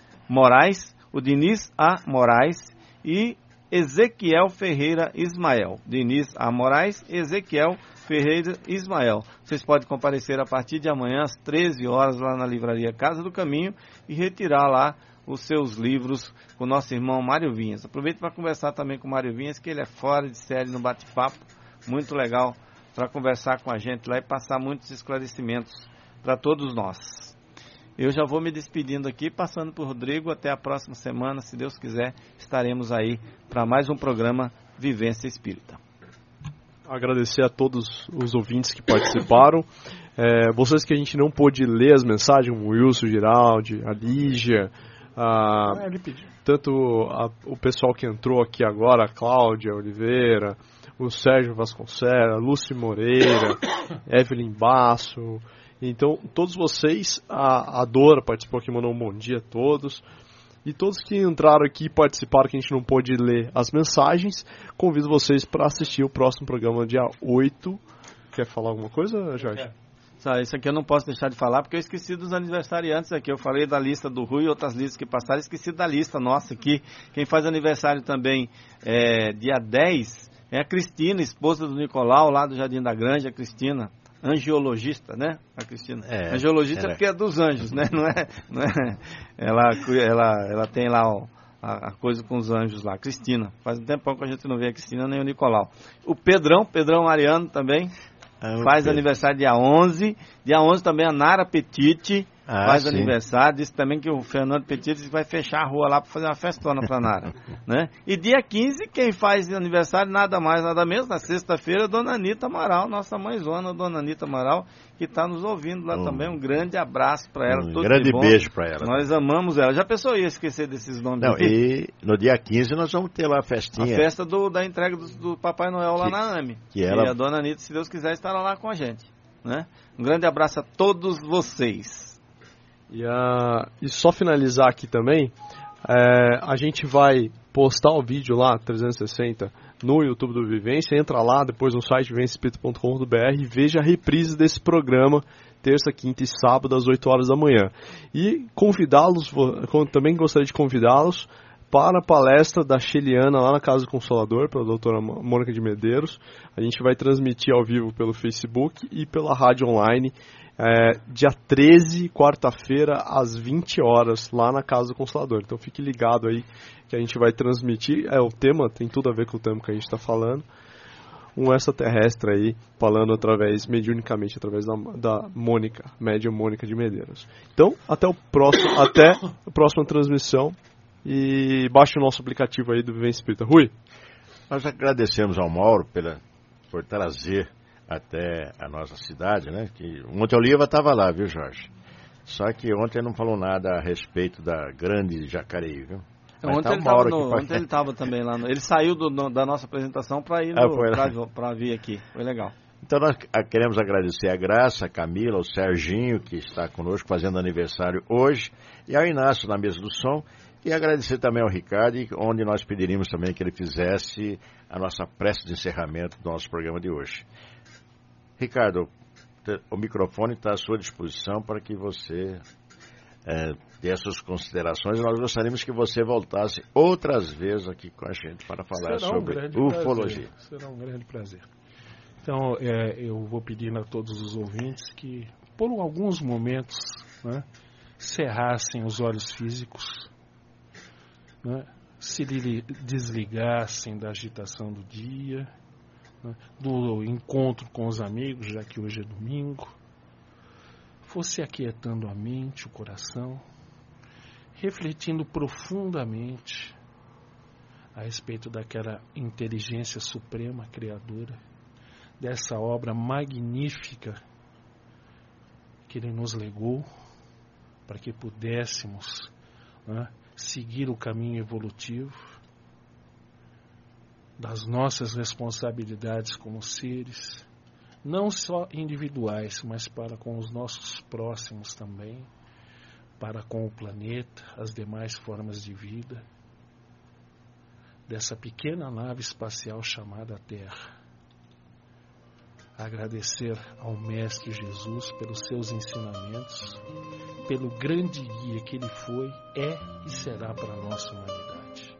S3: A. Moraes e Ezequiel Ferreira Ismael. Diniz A. Moraes, Ezequiel Ferreira Ismael. Vocês podem comparecer a partir de amanhã às 13 horas lá na Livraria Casa do Caminho e retirar lá os seus livros com o nosso irmão Mário Vinhas. Aproveito para conversar também com o Mário Vinhas, que ele é fora de série no bate-papo, muito legal para conversar com a gente lá e passar muitos esclarecimentos para todos nós. eu já vou me despedindo aqui, passando por Rodrigo. Até a próxima semana, se Deus quiser, estaremos aí para mais um programa Vivência Espírita.
S4: Agradecer a todos os ouvintes que participaram. Vocês que a gente não pôde ler as mensagens, o Wilson, o Giraldi, a Lígia, tanto o pessoal que entrou aqui agora, a Cláudia Oliveira, o Sérgio Vasconcelos, a Lúcia Moreira, Evelyn Basso. Então, todos vocês, a Dora participou aqui, mandou um bom dia a todos. E todos que entraram aqui e participaram, que a gente não pôde ler as mensagens, convido vocês para assistir o próximo programa, dia 8. Quer falar alguma coisa, Jorge?
S3: Isso aqui eu não posso deixar de falar, porque eu esqueci dos aniversariantes aqui. Eu falei da lista do Rui e outras listas que passaram, esqueci da lista nossa aqui. Quem faz aniversário também dia 10 é a Cristina, esposa do Nicolau, lá do Jardim da Granja, a Cristina. Angiologista, né? A Cristina. Angiologista porque é dos anjos, né? Não é? Ela tem lá a coisa com os anjos lá. Cristina. Faz um tempão que a gente não vê a Cristina nem o Nicolau. O Pedrão Mariano também faz aniversário dia 11. Dia 11 também a Nara Petite faz aniversário. Disse também que o Fernando Petite vai fechar a rua lá para fazer uma festona para Nara. Né? E dia 15, quem faz aniversário, nada mais, nada menos, na sexta-feira, Dona Anita Amaral, nossa mãezona, Dona Anita Amaral, que está nos ouvindo lá também. Um grande abraço para ela.
S2: Um grande beijo para ela.
S3: Nós amamos ela. Já pensou ia esquecer desses nomes?
S2: Não, e no dia 15 nós vamos ter lá a festinha.
S3: A festa da entrega do Papai Noel lá na AME. E a Dona Anita, se Deus quiser, estará lá com a gente. Né? Um grande abraço a todos vocês.
S4: E só finalizar aqui também, a gente vai postar o vídeo lá, 360, no YouTube do Vivência. Entra lá, depois no site vivenciaespírita.com.br e veja a reprise desse programa, terça, quinta e sábado, às 8 horas da manhã. E também gostaria de convidá-los para a palestra da Sheliana lá na Casa do Consolador, pela doutora Mônica de Medeiros. A gente vai transmitir ao vivo pelo Facebook e pela rádio online, dia 13, quarta-feira, às 20 horas, lá na Casa do Consolador. Então fique ligado aí que a gente vai transmitir. O tema tem tudo a ver com o tema que a gente está falando. Um extraterrestre aí, falando mediunicamente, através da Mônica, médium Mônica de Medeiros. Então, até a próxima transmissão. E baixe o nosso aplicativo aí do Vivência Espírita. Rui?
S2: Nós agradecemos ao Mauro por trazer até a nossa cidade, né? Que o Monte Oliva estava lá, viu, Jorge? Só que ontem não falou nada a respeito da grande Jacareí, viu?
S3: Ontem ele estava também lá. Ele saiu da nossa apresentação para ir para vir aqui. Foi legal.
S2: Então nós queremos agradecer a Graça, a Camila, o Serginho, que está conosco fazendo aniversário hoje, e ao Inácio na mesa do som. E agradecer também ao Ricardo, onde nós pediríamos também que ele fizesse a nossa prece de encerramento do nosso programa de hoje. Ricardo, o microfone está à sua disposição para que você dê as suas considerações. Nós gostaríamos que você voltasse outras vezes aqui com a gente para falar sobre ufologia.
S7: Será um grande prazer. Então, eu vou pedir a todos os ouvintes que, por alguns momentos, cerrassem os olhos físicos, se desligassem da agitação do dia, do encontro com os amigos, já que hoje é domingo, fosse aquietando a mente, o coração, refletindo profundamente a respeito daquela inteligência suprema, criadora, dessa obra magnífica que Ele nos legou, para que pudéssemos seguir o caminho evolutivo das nossas responsabilidades como seres, não só individuais, mas para com os nossos próximos também, para com o planeta, as demais formas de vida, dessa pequena nave espacial chamada Terra. Agradecer ao Mestre Jesus pelos seus ensinamentos, pelo grande guia que Ele foi, é e será para a nossa humanidade.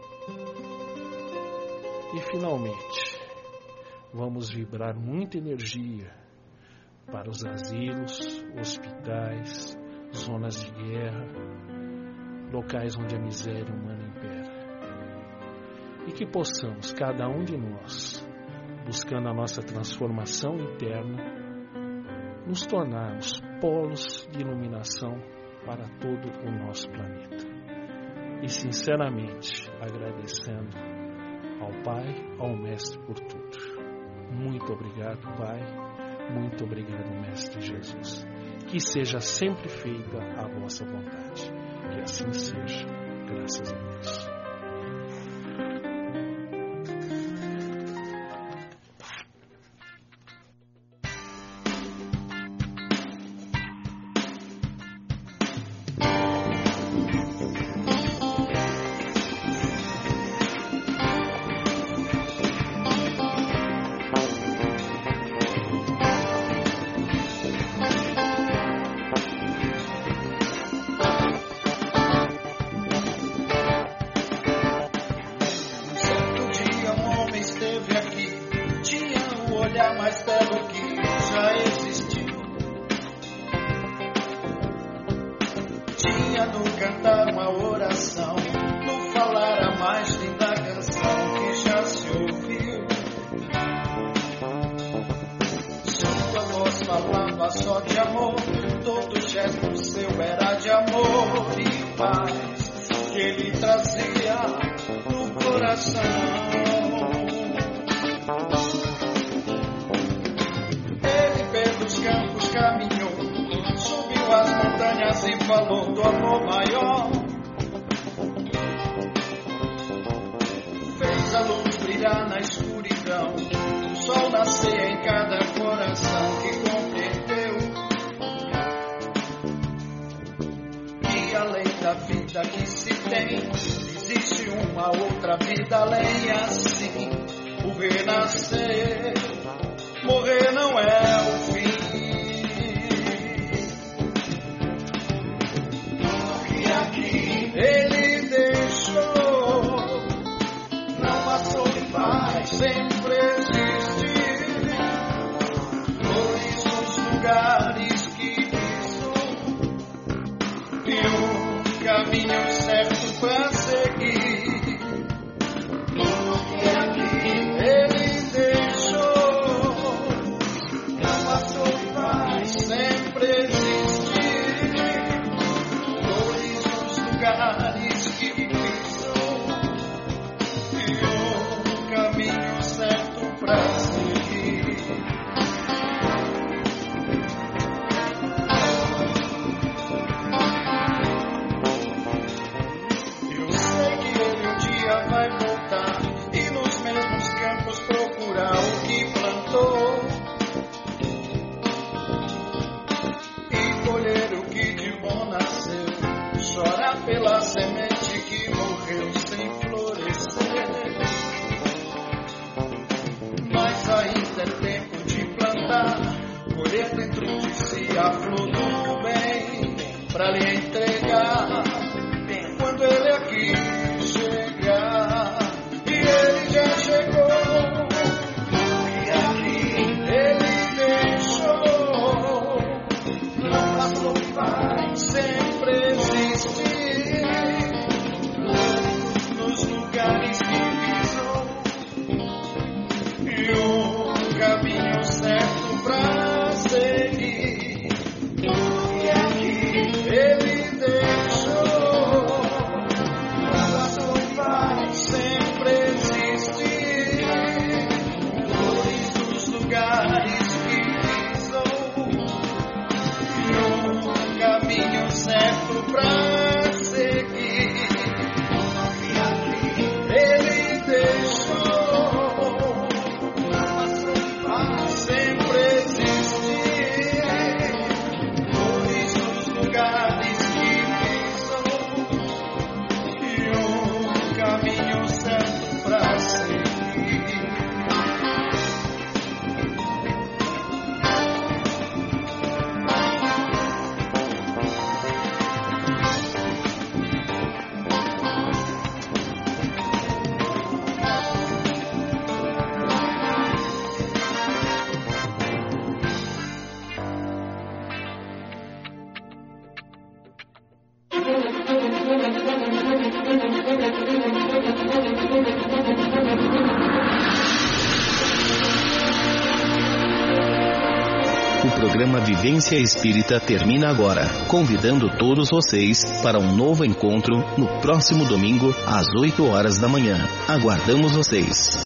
S7: E finalmente, vamos vibrar muita energia para os asilos, hospitais, zonas de guerra, locais onde a miséria humana impera. E que possamos, cada um de nós, buscando a nossa transformação interna, nos tornarmos polos de iluminação para todo o nosso planeta. E sinceramente agradecendo ao Pai, ao Mestre por tudo. Muito obrigado, Pai. Muito obrigado, Mestre Jesus. Que seja sempre feita a vossa vontade. Que assim seja. Graças a Deus.
S10: Sempre existe.
S1: programa Vivência Espírita termina agora, convidando todos vocês para um novo encontro no próximo domingo às 8 horas da manhã. Aguardamos vocês.